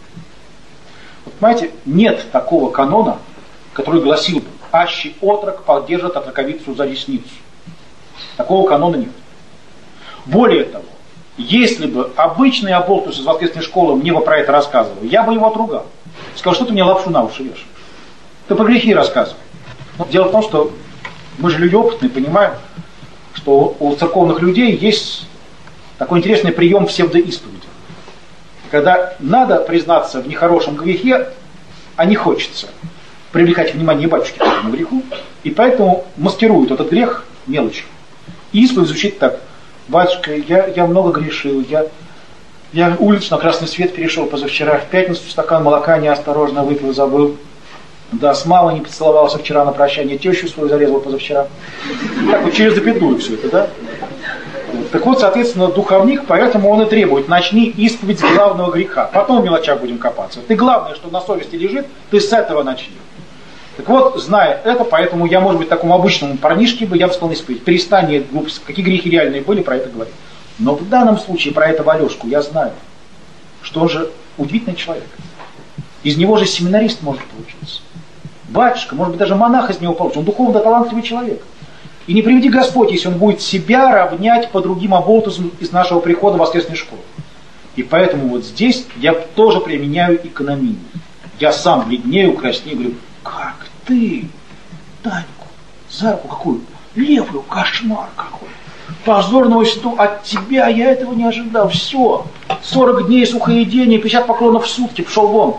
Вот понимаете, нет такого канона, который гласил бы, аще отрок поддержит отроковицу за ресницу. Такого канона нет. Более того, если бы обычный оболтус из воскресной школы мне бы про это рассказывал, я бы его отругал. Сказал, что ты мне лапшу на уши вешаешь. Ты про грехи рассказывай. Но дело в том, что мы же люди опытные, понимаем, что у церковных людей есть такой интересный прием псевдоисповеди. Когда надо признаться в нехорошем грехе, а не хочется привлекать внимание батюшки к этому греху, и поэтому маскируют этот грех мелочью. И исповедь звучит так. Батюшка, я много грешил, я улицу на красный свет перешел позавчера, в пятницу стакан молока неосторожно выпил, забыл. Да, с мамой не поцеловался вчера на прощание, тещу свою зарезал позавчера. Так вот через запятую все это, да? Так вот, соответственно, духовник, поэтому он и требует, начни исповедь с главного греха, потом в мелочах будем копаться. Ты главное, что на совести лежит, ты с этого начни. Так вот, зная это, поэтому я, может быть, такому обычному парнишке бы, я бы сказал, исповедь, перестань глупость, какие грехи реальные были, про это говорить. Но в данном случае про этого Алешку я знаю, что он же удивительный человек. Из него же семинарист может получиться. Батюшка, может быть, даже монах из него получится. Он духовно талантливый человек. И не приведи Господь, если он будет себя равнять по другим оболтусам из нашего прихода в воскресной школы. И поэтому вот здесь я тоже применяю экономию. Я сам бледнею, краснею, говорю, как ты, Таньку, за руку какую, левую, кошмар какой. Позорного от тебя я этого не ожидал. Все, 40 дней сухоедения, 50 поклонов в сутки, пошел вон.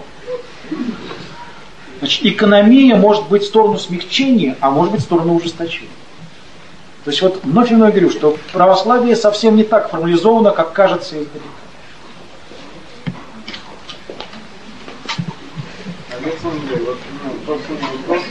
Значит, экономия может быть в сторону смягчения, а может быть в сторону ужесточения. То есть вот вновь и вновь говорю, что православие совсем не так формализовано, как кажется издалека. Александр, вот последний вопрос.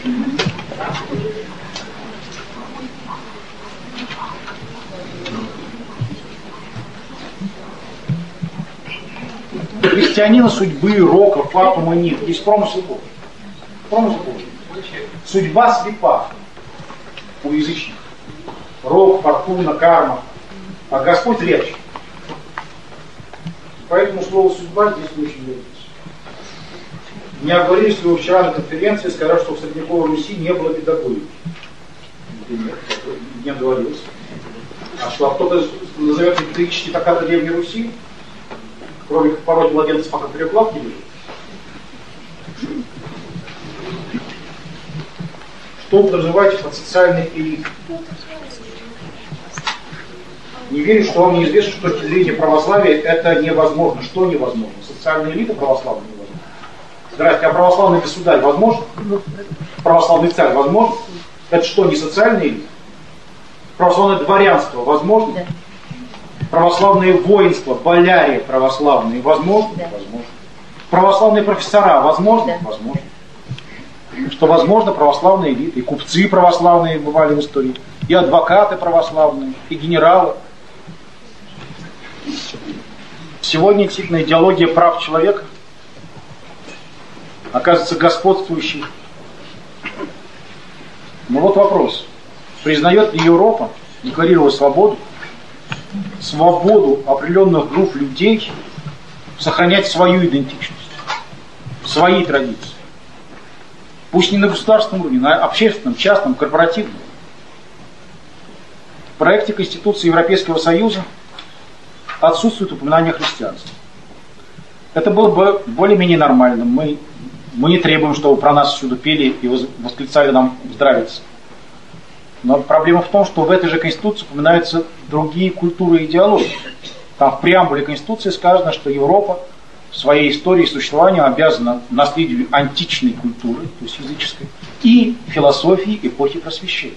Христианина судьбы, рока, фатума нет. Есть промысел Божий. Промысел Божий. Судьба слепа у язычников. Рок, фортуна, карма. А Господь зрячий. Поэтому слово судьба здесь не очень верится. Не оговорились ли вы вчера на конференции, сказав, что в средневековой Руси не было педагогики? Не оговорился. А что, кто-то назовет гипотетически так Древней Руси? Кроме как порой младенцев, пока переплавки были? Что подразумеваете под социальной элитой? Не верю, что вам неизвестно, что с точки зрения православия это невозможно. Что невозможно? Социальная элита православная невозможно. Здрасте, а православный государь возможно? Православный царь возможно? Это что, не социальная элита? Православное дворянство возможно? Да. Православное воинство, болярия православные возможно? Да. Возможно. Православные профессора возможно? Да. Возможно. Что возможно православная элита, и купцы православные бывали в истории, и адвокаты православные, и генералы. Сегодня действительно идеология прав человека оказывается господствующей. Но вот вопрос. Признает ли Европа, декларируя свободу определенных групп людей сохранять свою идентичность, свои традиции? Пусть не на государственном уровне, на общественном, частном, корпоративном. В проекте Конституции Европейского Союза отсутствует упоминание христианства. Это было бы более-менее нормальным. Мы не требуем, чтобы про нас всюду пели и восклицали нам «здравица». Но проблема в том, что в этой же Конституции упоминаются другие культуры и идеологии. Там в преамбуле Конституции сказано, что Европа в своей истории существования обязана наследию античной культуры, то есть языческой, и философии эпохи Просвещения.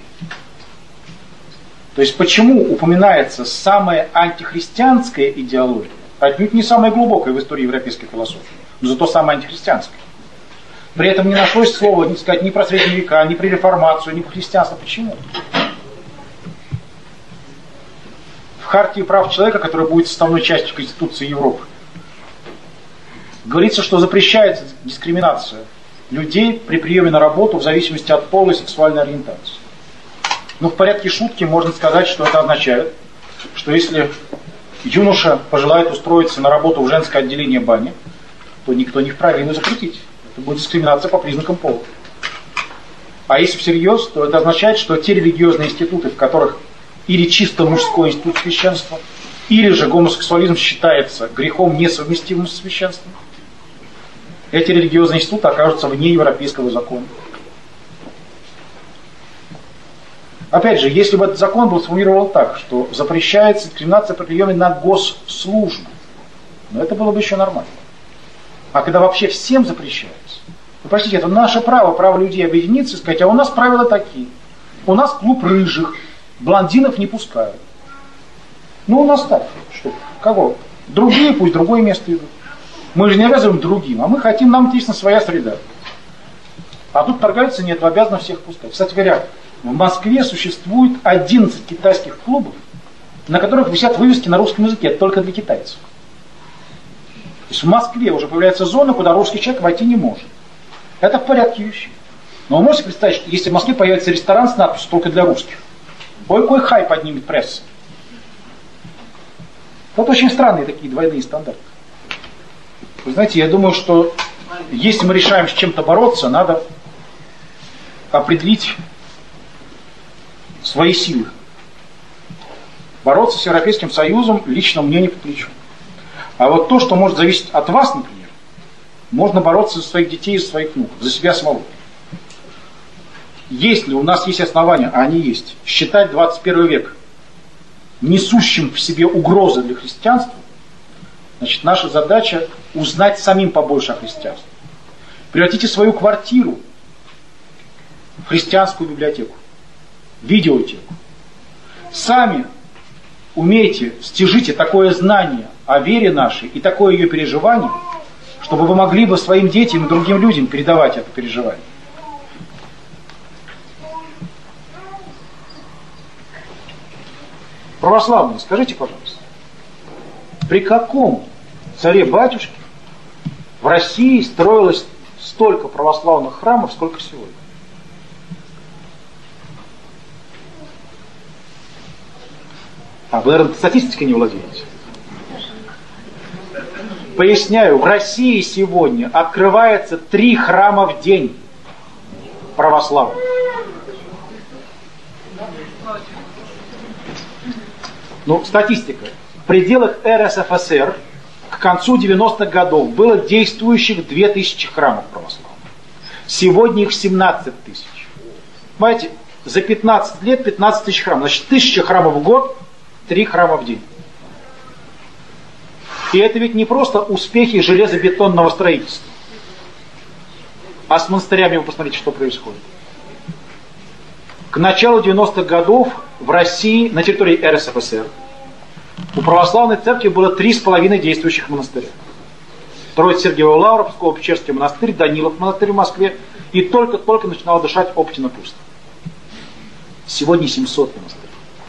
То есть почему упоминается самая антихристианская идеология, отнюдь не самая глубокая в истории европейской философии, но зато самая антихристианская. При этом не нашлось слова, не сказать, ни про средние века, ни про реформацию, ни про христианство. Почему? В Хартии прав человека, которая будет составной частью Конституции Европы, говорится, что запрещается дискриминация людей при приеме на работу в зависимости от пола и сексуальной ориентации. Но в порядке шутки можно сказать, что это означает, что если юноша пожелает устроиться на работу в женское отделение бани, то никто не вправе ему запретить. Это будет дискриминация по признакам пола. А если всерьез, то это означает, что те религиозные институты, в которых или чисто мужской институт священства, или же гомосексуализм считается грехом несовместимым со священством, эти религиозные институты окажутся вне европейского закона. Опять же, если бы этот закон был сформулирован так, что запрещается дискриминация при приеме на госслужбу, но это было бы еще нормально. А когда вообще всем запрещается, ну, простите, это наше право людей объединиться и сказать, а у нас правила такие. У нас клуб рыжих, блондинов не пускают. Ну, у нас так, что, кого? Другие пусть другое место идут. Мы же не обязываем другим, а мы хотим, нам естественно своя среда. А тут торгаются, нет, обязаны всех пускать. Кстати говоря, в Москве существует 11 китайских клубов, на которых висят вывески на русском языке, это только для китайцев. То есть в Москве уже появляется зона, куда русский человек войти не может. Это в порядке вещей. Но вы можете представить, что если в Москве появится ресторан с надписью «Только для русских», ой, какой хай поднимет пресса. Вот очень странные такие двойные стандарты. Вы знаете, я думаю, что если мы решаем с чем-то бороться, надо определить свои силы. Бороться с Европейским Союзом лично мне не по плечу. А вот то, что может зависеть от вас, например, можно бороться за своих детей и за своих внуков, за себя самого. Если у нас есть основания, а они есть, считать 21 век несущим в себе угрозы для христианства, значит, наша задача узнать самим побольше о христианстве. Превратите свою квартиру в христианскую библиотеку, видеотеку. Сами умейте, стяжите такое знание о вере нашей и такое ее переживание, чтобы вы могли бы своим детям и другим людям передавать это переживание. Православные, скажите, пожалуйста, при каком царе-батюшке в России строилось столько православных храмов, сколько сегодня? А вы, наверное, статистикой не владеете. Поясняю, в России сегодня открывается 3 храма в день православных. Статистика. В пределах РСФСР к концу 90-х годов было действующих 2000 храмов православных. Сегодня их 17 тысяч. Понимаете, за 15 лет 15 тысяч храмов. Значит, 1000 храмов в год, 3 храма в день. И это ведь не просто успехи железобетонного строительства. А с монастырями вы посмотрите, что происходит. К началу 90-х годов в России, на территории РСФСР, у православной церкви было 3,5 действующих монастыря. Троице-Сергиево-Лавров, Псково-Печерский монастырь, Данилов монастырь в Москве. И только-только начинало дышать Оптина пусто. Сегодня 700 монастырей.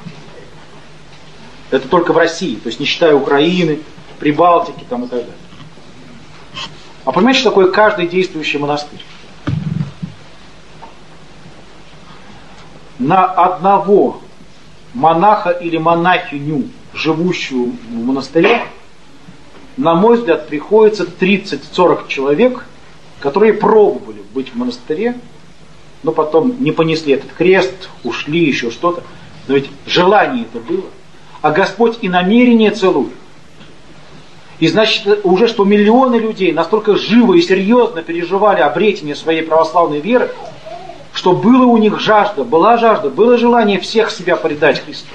Это только в России, то есть не считая Украины, Прибалтики там и так далее. А понимаете, что такое каждый действующий монастырь? На одного монаха или монахиню, живущую в монастыре, на мой взгляд, приходится 30-40 человек, которые пробовали быть в монастыре, но потом не понесли этот крест, ушли, еще что-то. Но ведь желание это было. А Господь и намерение целует. И значит, уже что миллионы людей настолько живо и серьезно переживали обретение своей православной веры, что было у них жажда, было желание всех себя предать Христу.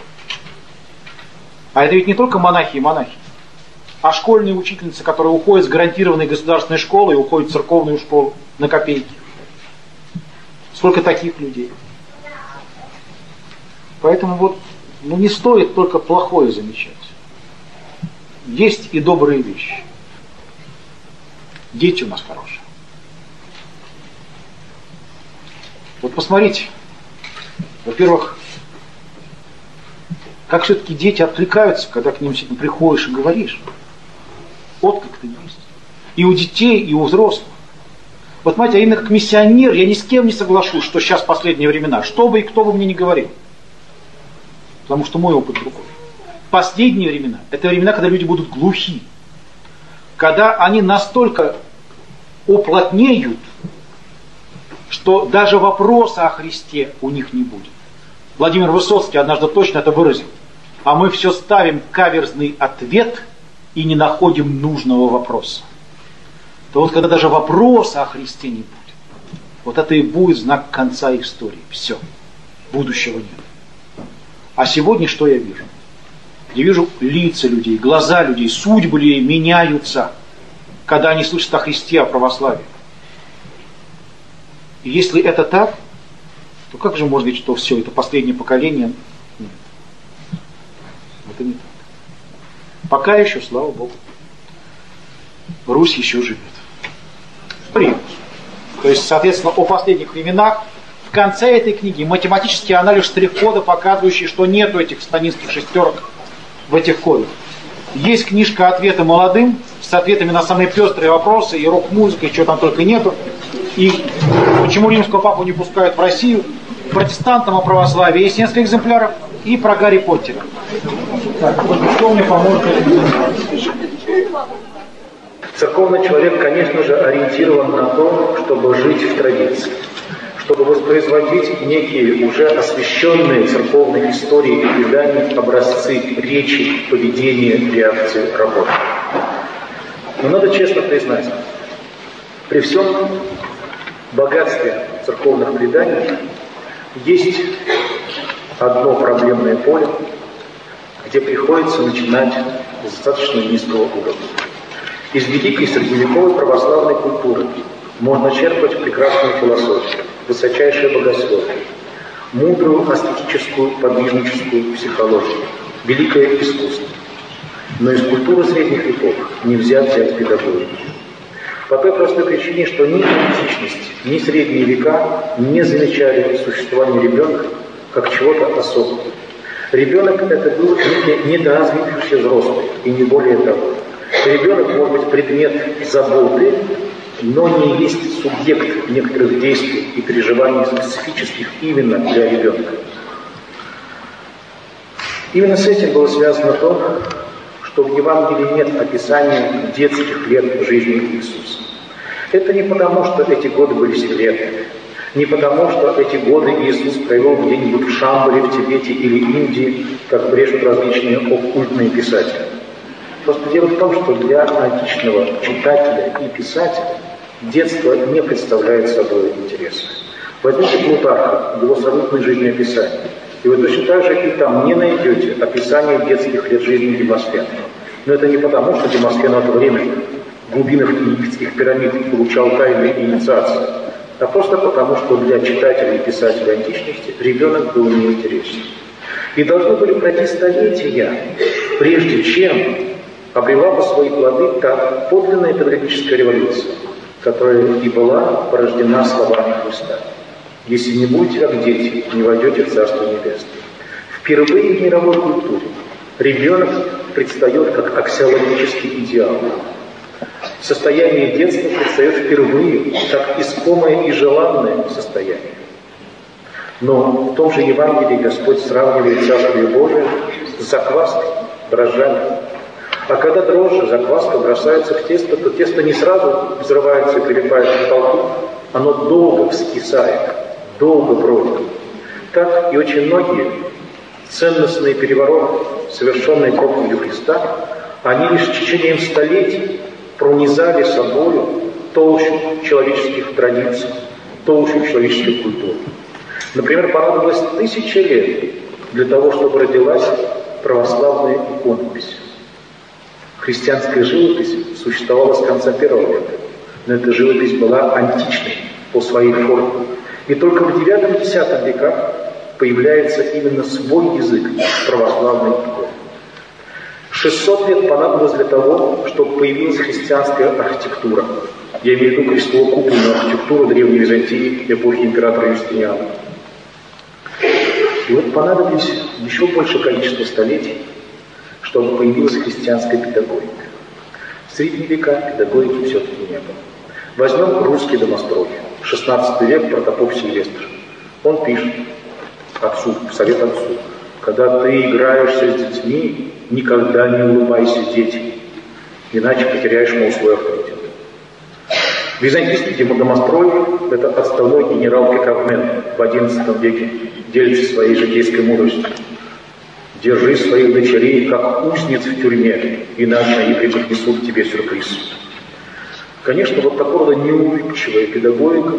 А это ведь не только монахи и монахи, а школьные учительницы, которые уходят с гарантированной государственной школы и уходят в церковную школу на копейки. Сколько таких людей. Поэтому не стоит только плохое замечать. Есть и добрые вещи. Дети у нас хорошие. Посмотрите. Во-первых, как все-таки дети откликаются, когда к ним приходишь и говоришь. Отклик-то есть. И у детей, и у взрослых. Понимаете, а именно как миссионер я ни с кем не соглашусь, что сейчас последние времена. Что бы и кто бы мне ни говорил. Потому что мой опыт другой. Последние времена, это времена, когда люди будут глухи. Когда они настолько уплотнеют, что даже вопроса о Христе у них не будет. Владимир Высоцкий однажды точно это выразил. А мы все ставим каверзный ответ и не находим нужного вопроса. То когда даже вопроса о Христе не будет, это и будет знак конца истории. Все. Будущего нет. А сегодня что я вижу? Я вижу лица людей, глаза людей, судьбы людей меняются, когда они слышат о Христе, о православии. И если это так, то как же можно говорить, что все, это последнее поколение? Нет. Это не так. Пока еще, слава Богу, Русь еще живет. То есть, соответственно, о последних временах. В конце этой книги математический анализ штрих-кода, показывающий, что нету этих сатанинских шестерок в этих кодах. Есть книжка «Ответы молодым» с ответами на самые пестрые вопросы, и рок-музыка, и чего там только нету. И почему римского папу не пускают в Россию. Протестантам о православии есть несколько экземпляров. И про Гарри Поттера. Так, что мне поможет? Церковный человек, конечно же, ориентирован на то, чтобы жить в традиции, чтобы воспроизводить некие уже освященные церковной истории и преданий образцы речи, поведения, реакции, работы. Но надо честно признать, при всем богатстве церковных преданий есть одно проблемное поле, где приходится начинать с достаточно низкого уровня. Из великой средневековой православной культуры можно черпать прекрасную философию, высочайшее богословие, мудрую аскетическую подвижническую психологию, великое искусство. Но из культуры средних веков нельзя взять педагогию. По той простой причине, что ни античность, ни средние века не замечали существование ребенка как чего-то особого. Ребенок это был недоразвившийся взрослый, и не более того. Ребенок может быть предмет заботы, но не есть субъект некоторых действий и переживаний специфических именно для ребенка. Именно с этим было связано то, что в Евангелии нет описания детских лет жизни Иисуса. Это не потому, что эти годы были секретными. Не потому, что эти годы Иисус провел где-нибудь в Шамбале, в Тибете или Индии, как брешут различные оккультные писатели. Просто дело в том, что для античного читателя и писателя детство не представляет собой интереса. Возьмите Плутарха, его сравнительное жизнеописание, и вы точно так же и там не найдете описания детских лет жизни Демосфена. Но это не потому, что Демосфен в это время в глубинах египетских пирамид получал тайные инициации, а просто потому, что для читателей и писателей античности ребенок был неинтересен. И должны были пройти столетия, прежде чем обрела бы свои плоды та подлинная педагогическая революция, которая и была порождена словами Христа. «Если не будете как дети, не войдете в Царство Небесное». Впервые в мировой культуре ребенок предстает как аксиологический идеал. Состояние детства предстает впервые как искомое и желанное состояние. Но в том же Евангелии Господь сравнивает Царствие Божие с закваской, дрожжами. А когда дрожжи, закваска бросаются в тесто, то тесто не сразу взрывается и прилипает к потолку, оно долго вскисает, долго бродит. Так и очень многие ценностные перевороты, совершенные проповедью Христа, они лишь в течение столетий пронизали собою толщу человеческих традиций, толщу человеческой культуры. Например, понадобилось 1000 лет для того, чтобы родилась православная иконопись. Христианская живопись существовала с конца I века, но эта живопись была античной по своей форме. И только в IX-X веках появляется именно свой язык православной иконы. 600 лет понадобилось для того, чтобы появилась христианская архитектура. Я имею в виду крестово-купольную архитектуру Древней Византии эпохи императора Юстиниана. И вот понадобилось еще большее количество столетий, чтобы появилась христианская педагогика. В средние века педагогики все-таки не было. Возьмем русский домострой. 16 век, протопоп Сильвестр. Он пишет отцу, совет отцу: когда ты играешься с детьми, никогда не улыбайся детям, иначе потеряешь, мол, свой авторитет. Византийский домострой – это отставной генерал Пекавмен в XI веке, делится своей житейской мудростью. Держи своих дочерей, как узниц в тюрьме, иначе они преподнесут тебе сюрприз. Конечно, вот такого рода неулыбчивая педагогика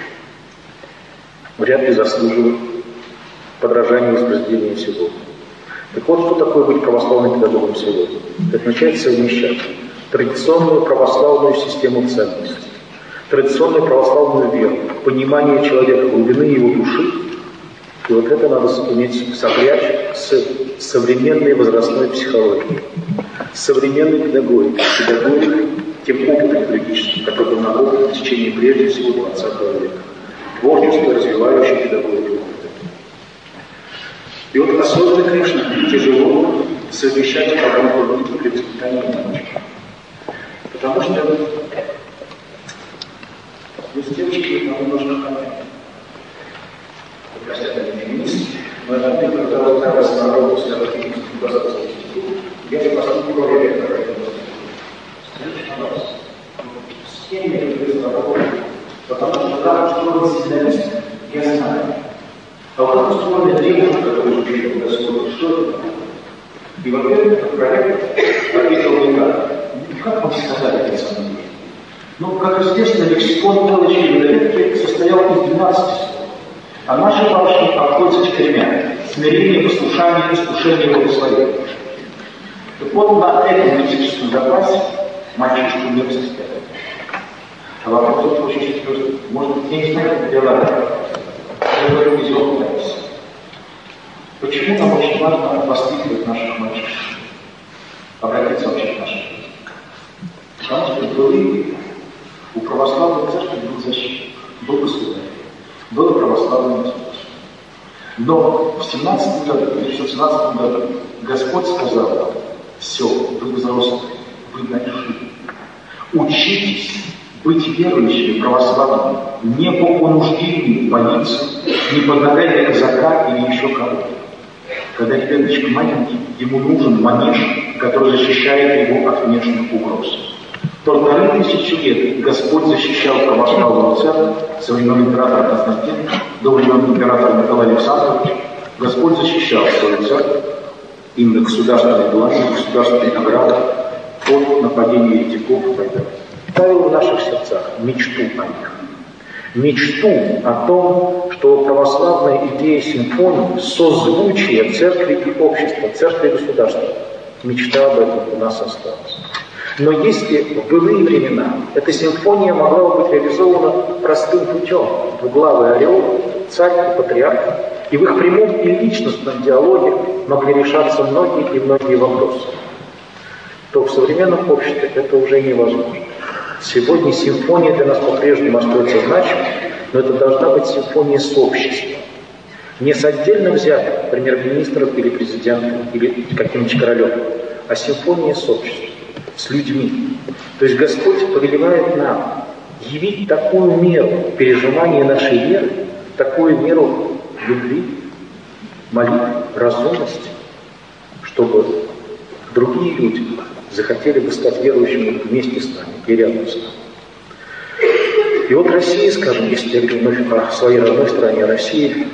вряд ли заслуживает подражания и воспроизведения сегодня. Так вот, что такое быть православным педагогом сегодня? Это означает совмещать традиционную православную систему ценностей, традиционную православную веру, понимание человека, глубины его души. И вот это надо уметь сопрячь с современной возрастной психологией, с современной педагогикой, тем опытом педагогическим, который был набран в течение прежде всего 20 века. Творчество, развивающее педагогику. И вот особенно, конечно, тяжело совмещать программу для воспитания мальчика. Потому что с девочками нам нужно понять. Простят, они феминисты, но это ты, когда вот как раз на работу с феминистским государственным институтом, я не поступил в роли ректора. Скажите, пожалуйста, с кем я люблю работать? Потому что там, что вы сценарист, я знаю. А вот устроена девушка, которая учила в Господе, что это? И, во-первых, этот проект ответил мне так. Как вам сказать это самое? Ну, как известно, лексикон мелочи и выдавки состоял из 12 слов. А наши башни обходятся 4: смирение, послушание, искушение и благословение. Так вот, на этом лексическом запасе мальчишку не воспитали. А вопрос очень серьезный. Может быть, я не знаю, как дела. Я говорю, из его записи. Почему нам очень важно воспитывать наших мальчишек? Обратиться вообще к нашей жизни. Потому что впервые у православной церкви был защитник, был государь, было православное государство. Но в 17 году Господь сказал: все, вы взрослые, вы нашли. Учитесь быть верующими, православными, не по понуждению полиции, не под ногами казака или еще кого-то. Когда ребеночек маленький, ему нужен манеж, который защищает его от внешних угроз. 1500 лет Господь защищал православную церковь со времен императора Константина до времен императора Николая Александровича. Господь защищал свою церковь, именно государственные власти, государственные награды от нападения еретиков и так далее. Ставил в наших сердцах мечту о них. Мечту о том, что православная идея симфонии — созвучие церкви и общества, церкви и государства. Мечта об этом у нас осталась. Но если в былые времена эта симфония могла быть реализована простым путем, двуглавый орел, царь и патриарх, и в их прямом и личностном диалоге могли решаться многие и многие вопросы, то в современном обществе это уже невозможно. Сегодня симфония для нас по-прежнему остается значимой, но это должна быть симфония с обществом. Не с отдельно взятым премьер-министром или президентом, или каким-нибудь королем, а симфония с обществом, с людьми. То есть Господь повелевает нам явить такую меру переживания нашей веры, такую меру любви, молитвы, разумности, чтобы другие люди захотели бы стать верующими вместе с нами и рядом с нами. И вот Россия, скажем, если я говорю вновь о своей родной стране, России,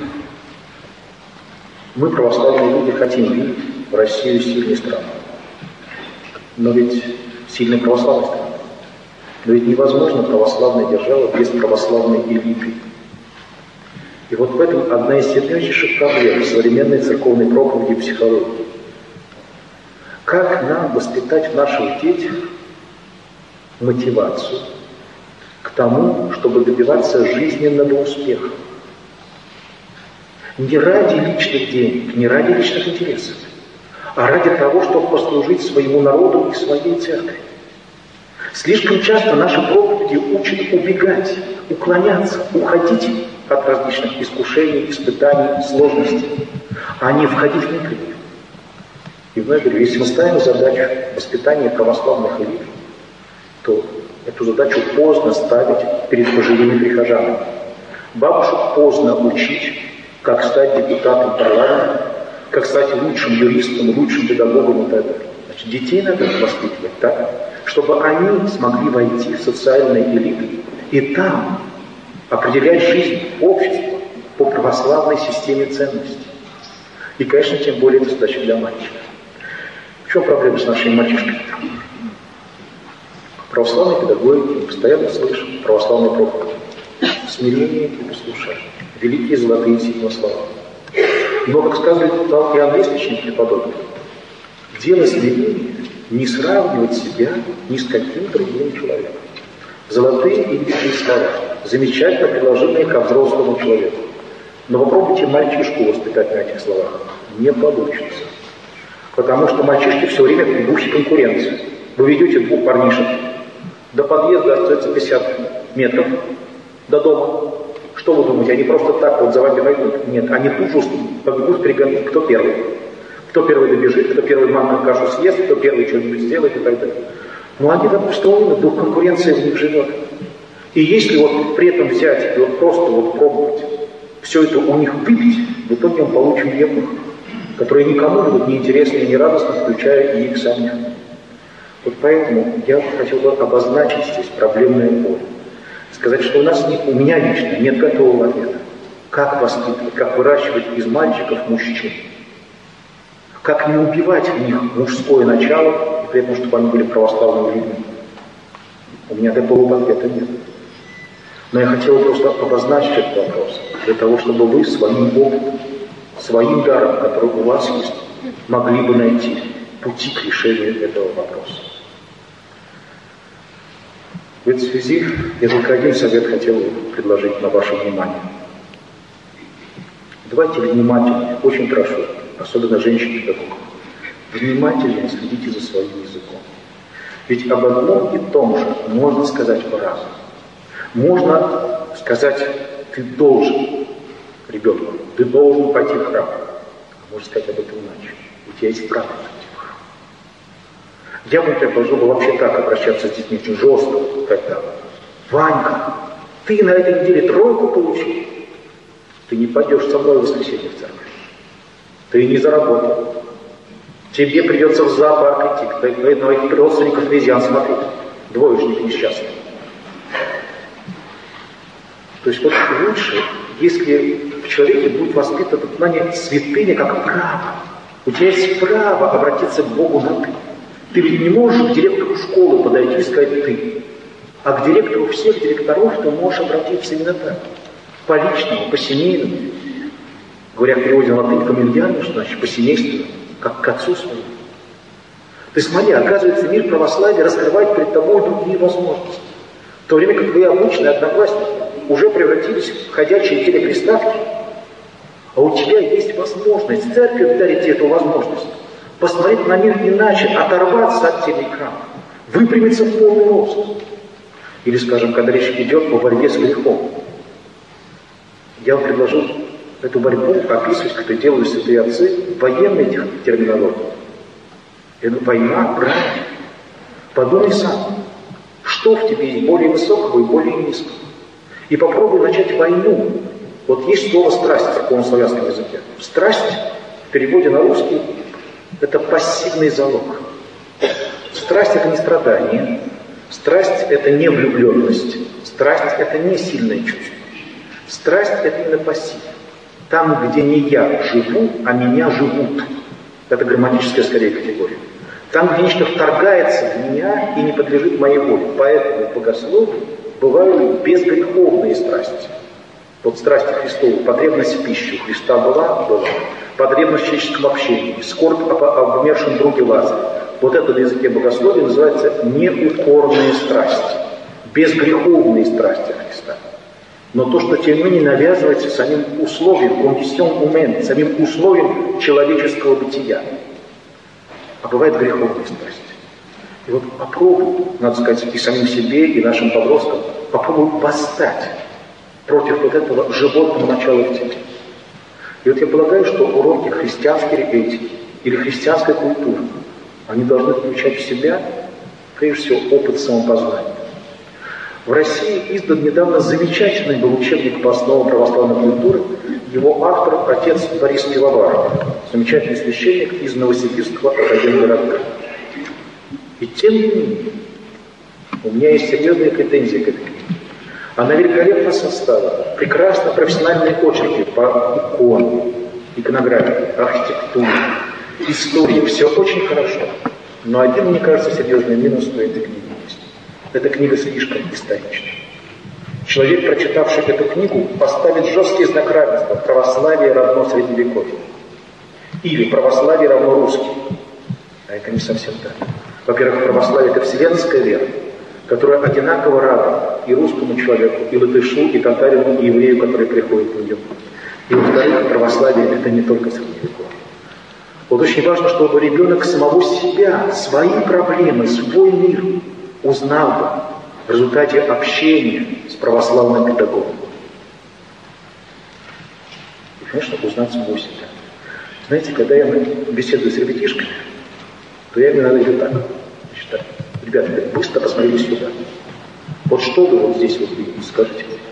мы, православные люди, хотим видеть в Россию сильной страной. Но ведь сильной православной страной. Но ведь невозможно православная держава без православной элиты. И вот в этом одна из серьезнейших проблем современной церковной проповеди и психологии. Как нам воспитать в наших детях мотивацию к тому, чтобы добиваться жизненного успеха? Не ради личных денег, не ради личных интересов, а ради того, чтобы послужить своему народу и своей церкви. Слишком часто наши проповеди учат убегать, уклоняться, уходить от различных искушений, испытаний, сложностей, а не входить внутрь них. И вновь говорю, если мы ставим задачу воспитания православных элит, то эту задачу поздно ставить перед пожилыми прихожанами. Бабушек поздно учить, как стать депутатом парламента, как стать лучшим юристом, лучшим педагогом и так далее. Значит, детей надо воспитывать так, чтобы они смогли войти в социальные элиты и там определять жизнь общества по православной системе ценностей. И, конечно, тем более это задача для мальчиков. В чем проблема с нашими мальчишками? Православные педагоги, мы постоянно слышим православные проповеди. Смирение и послушание. Великие золотые седьмые слова. Но, как сказал Иоанн Лествичник преподобный, дело смирения не сравнивать себя ни с каким другим человеком. Золотые и великие слова, замечательно приложенные ко взрослому человеку. Но попробуйте мальчишку воспитать на этих словах. Не получится. Потому что мальчишки все время в духе конкуренции. Вы ведете двух парнишек. До подъезда остается 50 метров. До дома. Что вы думаете, они просто так вот за вами войдут? Нет, они тут же побегут перегонять, кто первый. Кто первый добежит, кто первый манную кашу съест, кто первый что-нибудь сделает и так далее. Но они там устроены, дух конкуренции в них живет. И если вот при этом взять и вот просто вот пробовать все это у них выпить, в итоге мы получим евнух, которые никому будут не интересны и не радостны, включая и их самих. Вот поэтому я хотел бы обозначить здесь проблемное поле. Сказать, что у меня лично нет готового ответа. Как воспитывать, как выращивать из мальчиков мужчин. Как не убивать в них мужское начало, и при этом, чтобы они были православными людьми. У меня готового ответа нет. Но я хотел просто обозначить этот вопрос, для того, чтобы вы своим опытом, своим даром, который у вас есть, могли бы найти пути к решению этого вопроса. В этой связи я только один совет хотел предложить на ваше внимание. Давайте внимательнее, очень прошу, особенно женщин-педагогов, внимательнее следите за своим языком. Ведь об одном и том же можно сказать по-разному. Можно сказать, ты должен, ребенку, ты должен пойти в храм. А можно сказать об этом иначе. У тебя есть право пойти в храм. Я бы, например, должен был вообще так обращаться с детьми очень жестко, когда: Ванька, ты на этой неделе 3 получил. Ты не пойдешь со мной в воскресенье в церковь. Ты не заработал. Тебе придется в зоопарк идти, к твоих родственников обезьян смотреть. двоечник несчастный. То есть вот лучше, если в человеке будет воспитано понимание святыни как право. У тебя есть право обратиться к Богу на «ты». Ты ведь не можешь к директору школы подойти и сказать «ты». А к директору всех директоров ты можешь обратиться именно так. По личному, по семейному. Говоря в переводе на латынь фамильярно, что значит по семейству, как к отцу своему. То есть смотри, оказывается, мир православия раскрывает перед тобой другие возможности. В то время как твои обычные одноклассники уже превратились в ходячие телеприставки, а у тебя есть возможность, церковь дарит тебе эту возможность, посмотреть на мир иначе, оторваться от телеэкрана, выпрямиться в полный рост. Или, скажем, когда речь идет о борьбе с грехом. Я вам предложил эту борьбу описывать, как это делали святые отцы, в военной терминологии. Это война, правильно. Подумай сам, что в тебе есть более высокого и более низкого. И попробуй начать войну. Вот есть слово «страсть» в церковно-славянском языке. Страсть в переводе на русский – это пассивный залог. Страсть – это не страдание. Страсть – это не влюбленность. Страсть – это не сильное чувство. Страсть – это именно пассив. Там, где не я живу, а меня живут. Это грамматическая, скорее, категория. Там, где нечто вторгается в меня и не подлежит моей воле. Поэтому в богословии бывают безгреховные страсти. Вот страсти Христовы, потребность в пище у Христа была. Потребность в человеческом общении, скорбь об умершем друге Лазаре. Вот это на языке богословия называется неукорные страсти, безгреховные страсти Христа. Но то, что тем не менее навязывается самим условием, кондисион умен, самим условием человеческого бытия. А бывают греховные страсти. И вот попробуй, надо сказать, и самим себе, и нашим подросткам, попробуй восстать против вот этого животного начала в тебе. И вот я полагаю, что уроки христианской этики или христианской культуры, они должны включать в себя, прежде всего, опыт самопознания. В России издан недавно замечательный был учебник по основам православной культуры. Его автор – отец Борис Пивоваров, замечательный священник из Новосибирского академгородка. И тем не менее, у меня есть серьезные претензии к этой книге. Она великолепно составлена, прекрасно профессиональные очерки по иконам, иконографии, архитектуре, истории. Все очень хорошо. Но один, мне кажется, серьезный минус у этой книги есть. Эта книга слишком исторична. Человек, прочитавший эту книгу, поставит жесткий знак равенства: православие равно средневековье. Или православие равно русский. А это не совсем так. Во-первых, православие – это вселенская вера, которая одинаково равна и русскому человеку, и латышу, и татарину, и еврею, который приходит в нее. И во-вторых, православие – это не только средневековье. Вот очень важно, чтобы ребенок самого себя, свои проблемы, свой мир узнал бы в результате общения с православным педагогом. И, конечно, узнать самого себя. Знаете, когда я беседую с ребятишками, то я иногда говорю так, считаю: ребята, быстро посмотрите сюда. Вот что вы вот здесь вот видите, скажите мне.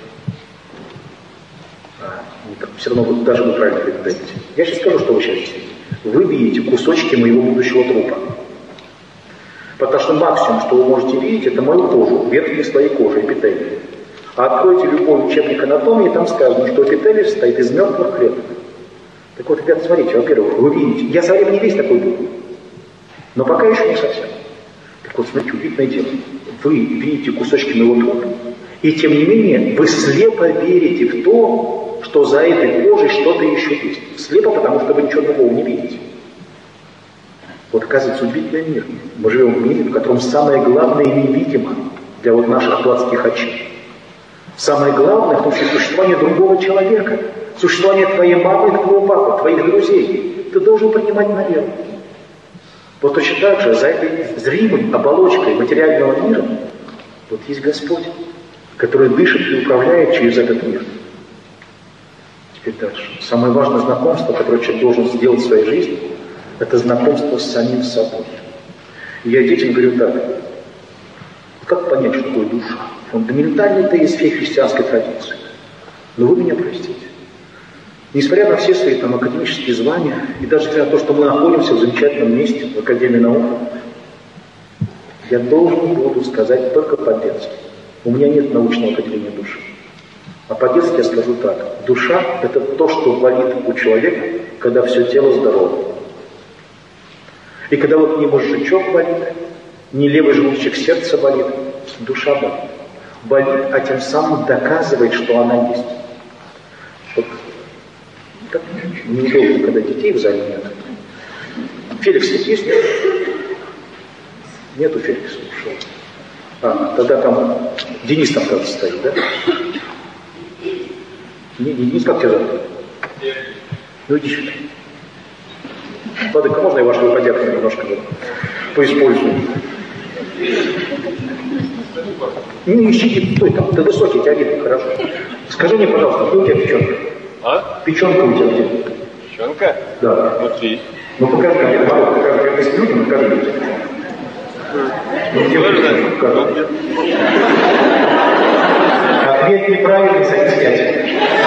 Все равно вы даже вы правильно передаете. Я сейчас скажу, что вы сейчас видите. Вы видите кусочки моего будущего трупа. Потому что максимум, что вы можете видеть, это мою кожу, верхние слои кожи, эпителий. А откройте любой учебник анатомии, там сказано, что эпителий состоит из мертвых клеток. Так вот, ребята, смотрите, во-первых, вы видите, я со временем весь такой был, но пока еще не совсем. Так вот, смотрите, удивительное дело. Вы видите кусочки моего трупа, и тем не менее вы слепо верите в то, что за этой кожей что-то еще есть. Слепо, потому что вы ничего другого не видите. Вот оказывается удивительный мир. Мы живем в мире, в котором самое главное невидимо для вот наших плотских очей. Самое главное в том, что существование другого человека, существование твоей мамы, твоего папы, твоих друзей, ты должен принимать на веру. Вот точно так же за этой зримой оболочкой материального мира вот есть Господь, который дышит и управляет через этот мир. Теперь дальше. Самое важное знакомство, которое человек должен сделать в своей жизни, это знакомство с самим собой. И я детям говорю так: как понять, что такое душа? Фундаментальный тезис всей христианской традиции. Но вы меня простите. Несмотря на все свои там академические звания, и даже несмотря на то, что мы находимся в замечательном месте, в Академии наук, я должен буду сказать только по-детски. У меня нет научного определения души. А по-детски я скажу так. Душа – это то, что болит у человека, когда все тело здорово. И когда вот не мозжечок болит, не левый желудочек сердца болит, душа болит. Болит, а тем самым доказывает, что она есть. Вот так неудобно, когда детей в зале нет. Феликс есть? Нет? Нету Феликса, ушел. Тогда там Денис там как-то стоит, да? Не Денис, как тебя зовут? Ну иди сюда. Владыка, можно я вашего подяку немножко поиспользую? Не ищи, стой там, ты высокий, тебя видно, хорошо. Скажи мне, пожалуйста, где у тебя печенка? А? Печенка у тебя где? Печенка? Да. Внутри. Ну покажи мне, народ, покажи, я без людям, покажи мне. Ответ неправильный, заискать.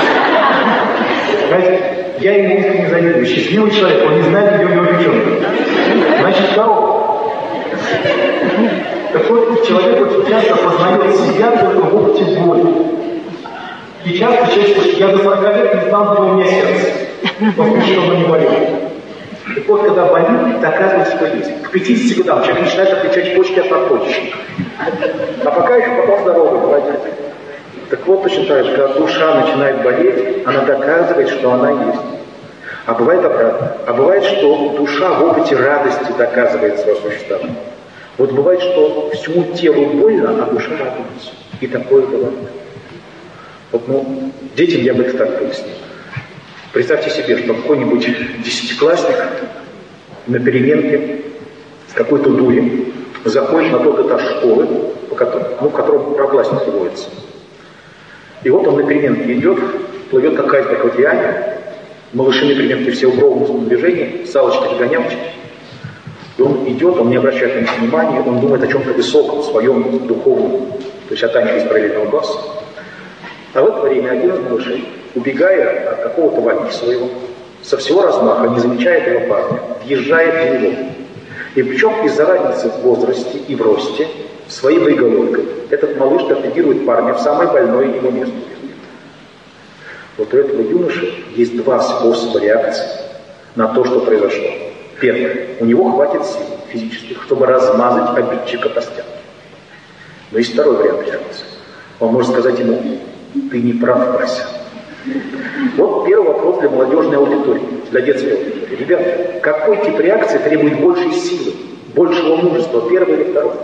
Знаете, я ему искренне завидую. Счастливый человек, он не знает, где у него печенка. Значит, здорово. Так вот, человек очень часто познает себя только в опыте боли. И часто человек скажет, я до 40 лет не знал, где у меня сердце. Потому что оно не болит. Так вот, когда болит, доказывает, что есть. К 50 годам человек начинает отличать почки от надпочечника. А пока еще потом здоровый, молодец. Так вот, точно так же, когда душа начинает болеть, она доказывает, что она есть. А бывает обратно. А бывает, что душа в опыте радости доказывает свое существование. Вот бывает, что всему телу больно, а душа радуется. И такое бывает. Вот, детям я бы это так пояснил. Представьте себе, что какой-нибудь десятиклассник на переменке с какой-то дури заходит на тот этаж школы, в котором проклассник водится. И вот он на переменке идет, плывет как айсберг в океане, малыши на переменке все в ровном движении, салочки-догонялочки. И он идет, он не обращает на них внимания, он думает о чем-то высоком, своем духовном, то есть о танке из параллельного класса. А в это время один из малышей, убегая от какого-то ваги своего, со всего размаха, не замечая этого парня, въезжает в него. И причем из-за разницы в возрасте и в росте, своей боеголовкой, этот малыш торпедирует парня в самое больное его место. Вот у этого юноши есть два способа реакции на то, что произошло. Первый. У него хватит сил физических, чтобы размазать обидчика по стенке. Но есть второй вариант реакции. Он может сказать ему: ты не прав, Вася. Вот первый вопрос для молодежной аудитории, для детской аудитории. Ребята, какой тип реакции требует большей силы, большего мужества, первый или второй?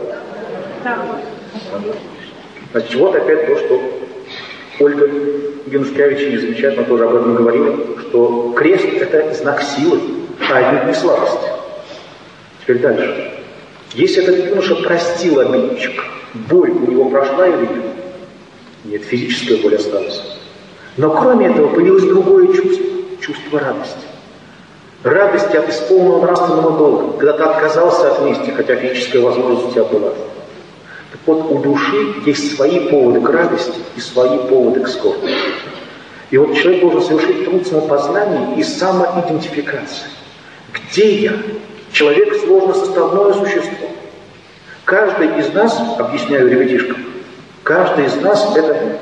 Значит, вот опять то, что Ольга Янушкевич замечательно тоже об этом говорила, что крест – это знак силы, а отнюдь не слабости. Теперь дальше. Если этот юноша простил обидчика, боль у него прошла или нет? Нет, физическая боль осталась. Но кроме этого появилось другое чувство, чувство радости. Радости от исполненного нравственного долга, когда ты отказался от мести, хотя физическая возможность у тебя была. Так вот, у души есть свои поводы к радости и свои поводы к скорби. И вот человек должен совершить труд самопознания и самоидентификации. Где я? Человек сложно составное существо. Каждый из нас, объясняю ребятишкам, каждый из нас это...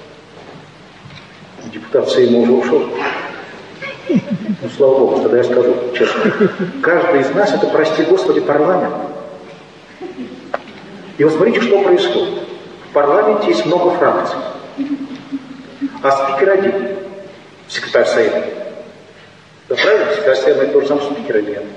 Депутат Сейма уже ушел. Ну, слава Богу, тогда я скажу честно. Каждый из нас это, прости Господи, парламент. И вот смотрите, что происходит. В парламенте есть много фракций. А спикер один. Секретарь Сейма. Да правильно? Секретарь Сейма это тоже сам спикер или нет?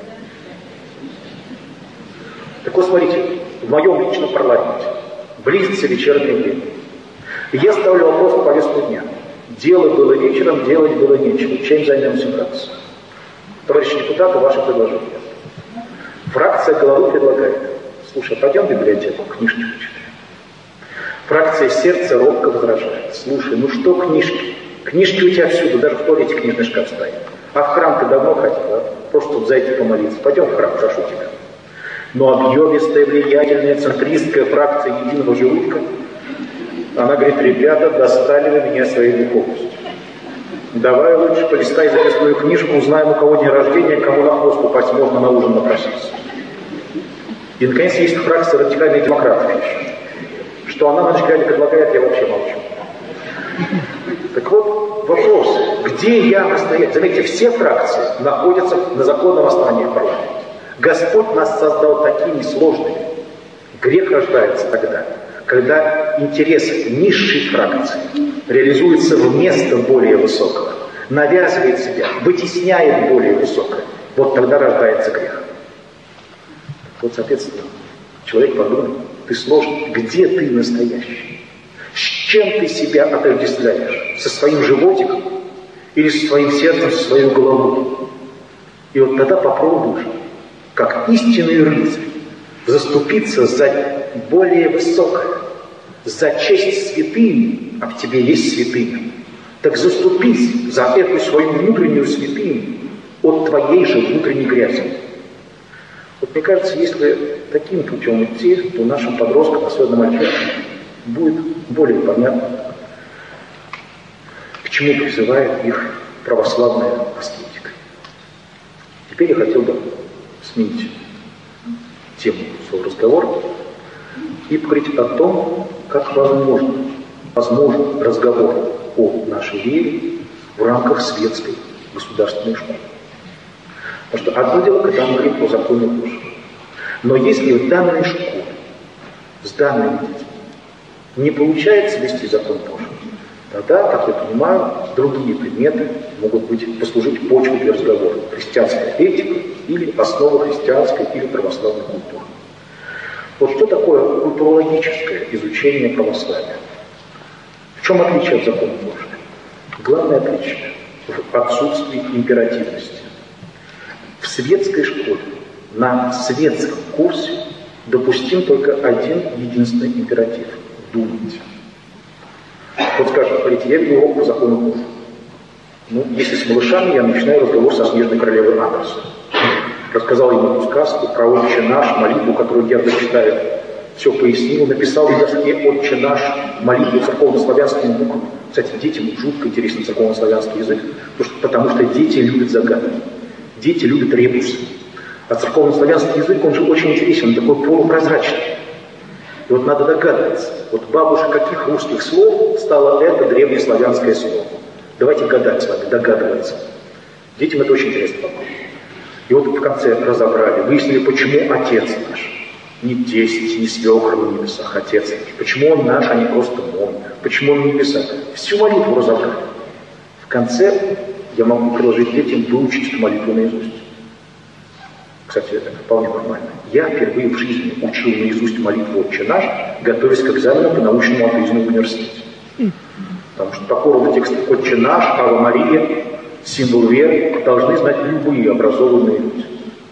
Так вот, смотрите, в моем личном парламенте близится вечернее время. И я ставлю вопрос на повестку дня. Дело было вечером, делать было нечего. Чем займемся фракцией? Товарищи депутаты, ваше предложение. Фракция головы предлагает: слушай, пойдем в библиотеку, книжки почитаем. Фракция сердца робко возражает: слушай, ну что книжки? Книжки у тебя всюду, даже в туалете книжный шкаф стоит. А в храм ты давно ходил, а? Просто тут зайти помолиться. Пойдем в храм, прошу тебя. Но объемистая, влиятельная, центристская фракция единого желудка, она говорит: ребята, достали вы меня своей духовностью. Давай лучше полистай записную книжку, узнаем, у кого день рождения, кому на хвост упасть можно на ужин напроситься. И, наконец, есть фракция радикальных демократов еще. Что она на радикале предлагает, я вообще молчу. Так вот, вопрос, где я настоящий? Заметьте, все фракции находятся на законном основании в парламенте. Господь нас создал такими сложными. Грех рождается тогда, когда интерес низшей фракции реализуется вместо более высокого, навязывает себя, вытесняет более высокое. Вот тогда рождается грех. Вот, соответственно, человек подумает, ты сложный, где ты настоящий? С чем ты себя отождествляешь? Со своим животиком или со своим сердцем, со своей головой? И вот тогда попробуешь, как истинный рыцарь, заступиться за более высокое, за честь святыни, а в тебе есть святыня. Так заступись за эту свою внутреннюю святыню от твоей же внутренней грязи. Вот мне кажется, если таким путем идти, то нашим подросткам, особенно мальчишкам, будет более понятно, к чему призывает их православная аскетика. Теперь я хотел бы сменить тему своего разговора и поговорить о том, как возможен разговор о нашей вере в рамках светской государственной школы. Потому что одно дело, когда мы говорим о законе Божьем. Но если в данной школе, с данными детьми, не получается вести закон Божий, тогда, как я понимаю, другие предметы могут послужить почвой для разговора. Христианская этика или основа христианской или православной культуры. Вот что такое культурологическое изучение православия? В чем отличие от закона Божия? Главное отличие в отсутствии императивности. В светской школе, на светском курсе допустим только один единственный императив – думать. Вот скажем, смотрите, я веду урок по закону Божьему. Ну, если с малышами, я начинаю разговор со Снежной королевой Андерсом. Рассказал ему сказку про «Отче наш», молитву, которую Герда читает. Все пояснил, написал в доске «Отче наш», молитву церковно-славянскими буквами. Кстати, детям жутко интересен церковно-славянский язык, потому что дети любят загадки. Дети любят ребусы. А церковно-славянский язык, он же очень интересен, он такой полупрозрачный. И вот надо догадываться, вот бабушка каких русских слов стало это древнеславянское слово. Давайте гадать с вами, догадываться. Детям это очень интересно. И вот в конце разобрали, выяснили, почему Отец наш. Не 10, не свекр на небесах, Отец наш. Почему Он наш, а не просто мой. Почему Он на небесах. Всю молитву разобрали. В конце я могу предложить детям выучить эту молитву наизусть. Кстати, это вполне нормально. Я впервые в жизни учил наизусть молитву «Отче наш», готовясь к экзамену по научному атеизму в университете. Потому что такого рода тексты «Отче наш», «Ава Мария», символ веры должны знать любые образованные люди.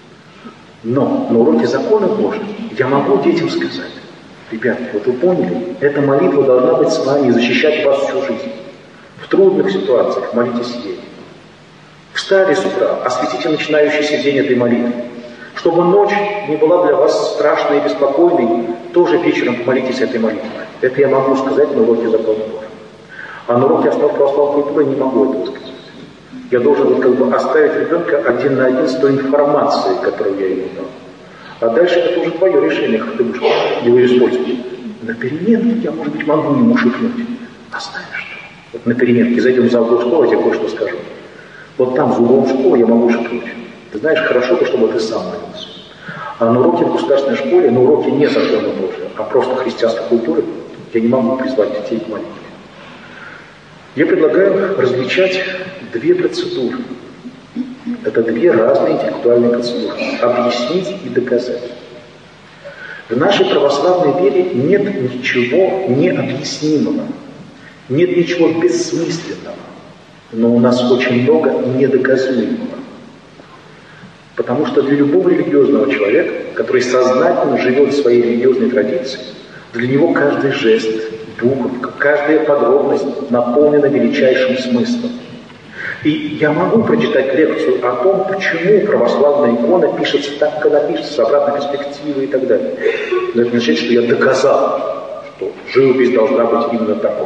Но на уроке закона Божьего я могу детям сказать: ребята, вот вы поняли, эта молитва должна быть с вами и защищать вас всю жизнь. В трудных ситуациях молитесь ей. Встали с утра, осветите начинающийся день этой молитвы. Чтобы ночь не была для вас страшной и беспокойной, тоже вечером помолитесь этой молитвой. Это я могу сказать на уроке закона Божьего. А на уроке основ православной культуры не могу этого сказать. Я должен оставить ребенка один на один с той информацией, которую я ему дал. А дальше это уже твое решение, как ты будешь его использовать. На переменке я, может быть, могу ему шепнуть. Оставишь. Вот на переменке зайдем за угол школы, я тебе кое-что скажу. Вот там, за углом школы, я могу шепнуть. Ты знаешь, хорошо бы, чтобы ты сам молился. А на уроке в государственной школе, на уроке не закона Божия, а просто христианской культуры, я не могу призвать детей к молитве. Я предлагаю различать две процедуры. Это две разные интеллектуальные процедуры. Объяснить и доказать. В нашей православной вере нет ничего необъяснимого. Нет ничего бессмысленного. Но у нас очень много недоказуемого. Потому что для любого религиозного человека, который сознательно живет в своей религиозной традиции, для него каждый жест, буковка, каждая подробность наполнена величайшим смыслом. И я могу прочитать лекцию о том, почему православная икона пишется так, как она пишется, с обратной перспективой и так далее. Но это не означает, что я доказал, что живопись должна быть именно такой.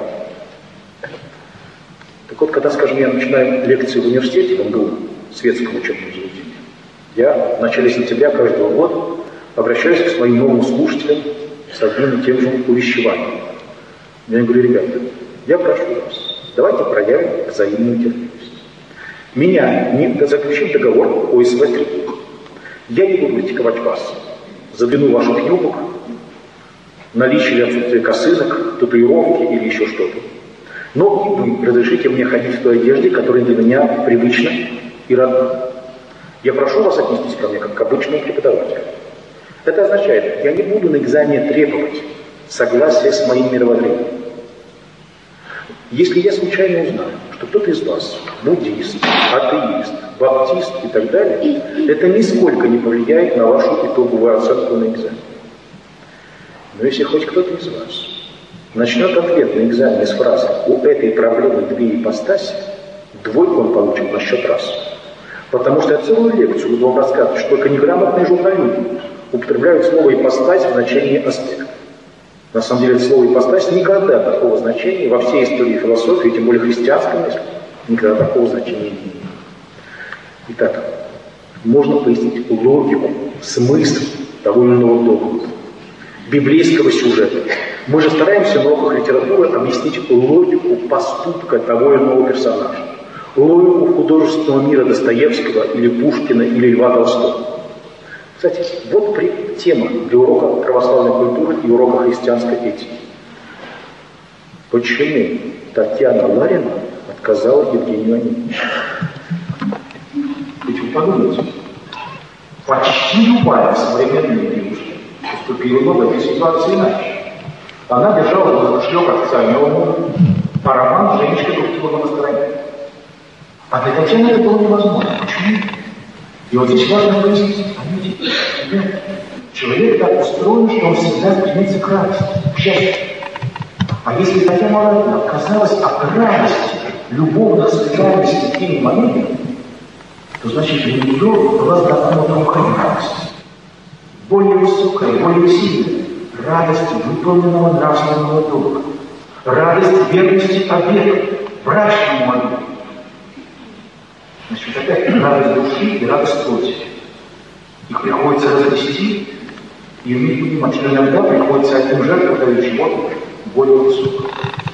Так вот, когда, скажем, я начинаю лекции в университете, в МГУ, светском учебном заведении, я в начале сентября каждого года обращаюсь к своим новым слушателям с одним и тем же увещеванием. Я говорю: ребята, я прошу вас, давайте проявим взаимную терпимость. Меня не заключив договор о СВ-3. Я не буду критиковать вас за длину ваших юбок, наличие или отсутствие косынок, татуировки или еще что-то. Но и вы разрешите мне ходить в той одежде, которая для меня привычна и родна. Я прошу вас отнестись ко мне как к обычному преподавателю. Это означает, я не буду на экзамене требовать согласия с моим мировоззрением. Если я случайно узнаю, что кто-то из вас буддист, атеист, баптист и так далее, это нисколько не повлияет на вашу итоговую оценку на экзамене. Но если хоть кто-то из вас начнет ответ на экзамене с фразы «У этой проблемы две ипостаси», двойку он получит на счет раз. Потому что я целую лекцию буду вам рассказывать, что только неграмотные журналисты употребляют слово «ипостась» в значении «аспект». На самом деле, слово «ипостась» никогда такого значения во всей истории философии, тем более христианской мысли, никогда такого значения не имеет. Итак, можно пояснить логику, смысл того или иного догмата, библейского сюжета. Мы же стараемся в уроках литературы объяснить логику поступка того или иного персонажа, логику художественного мира Достоевского или Пушкина или Льва Толстого. Кстати, вот тема для урока православной культуры и урока христианской этики. Почему Татьяна Ларина отказала Евгению Онегину? Ведь вы подумайте, почти любая современная девушка поступила в этой ситуации иначе. Она держала в шлёк официального мужа, а роман с Женечкой был на стороне. А для Татьяны это было невозможно. Почему? И вот здесь важно выяснить, человек так устроен, что он всегда стремится к радости, к счастью. А если Татьяна Ларина отказалась от радости, любовных свиданий с такими моментами, то значит, для нее была знакома другая радость. Более высокая, более сильная. Радость выполненного нравственного долга. Радость верности обету, брачному молитве. Значит, опять радость души и радость плоти. Их приходится развести и уметь понимать, что иногда приходится одним жертвам дать чего-то более высокого.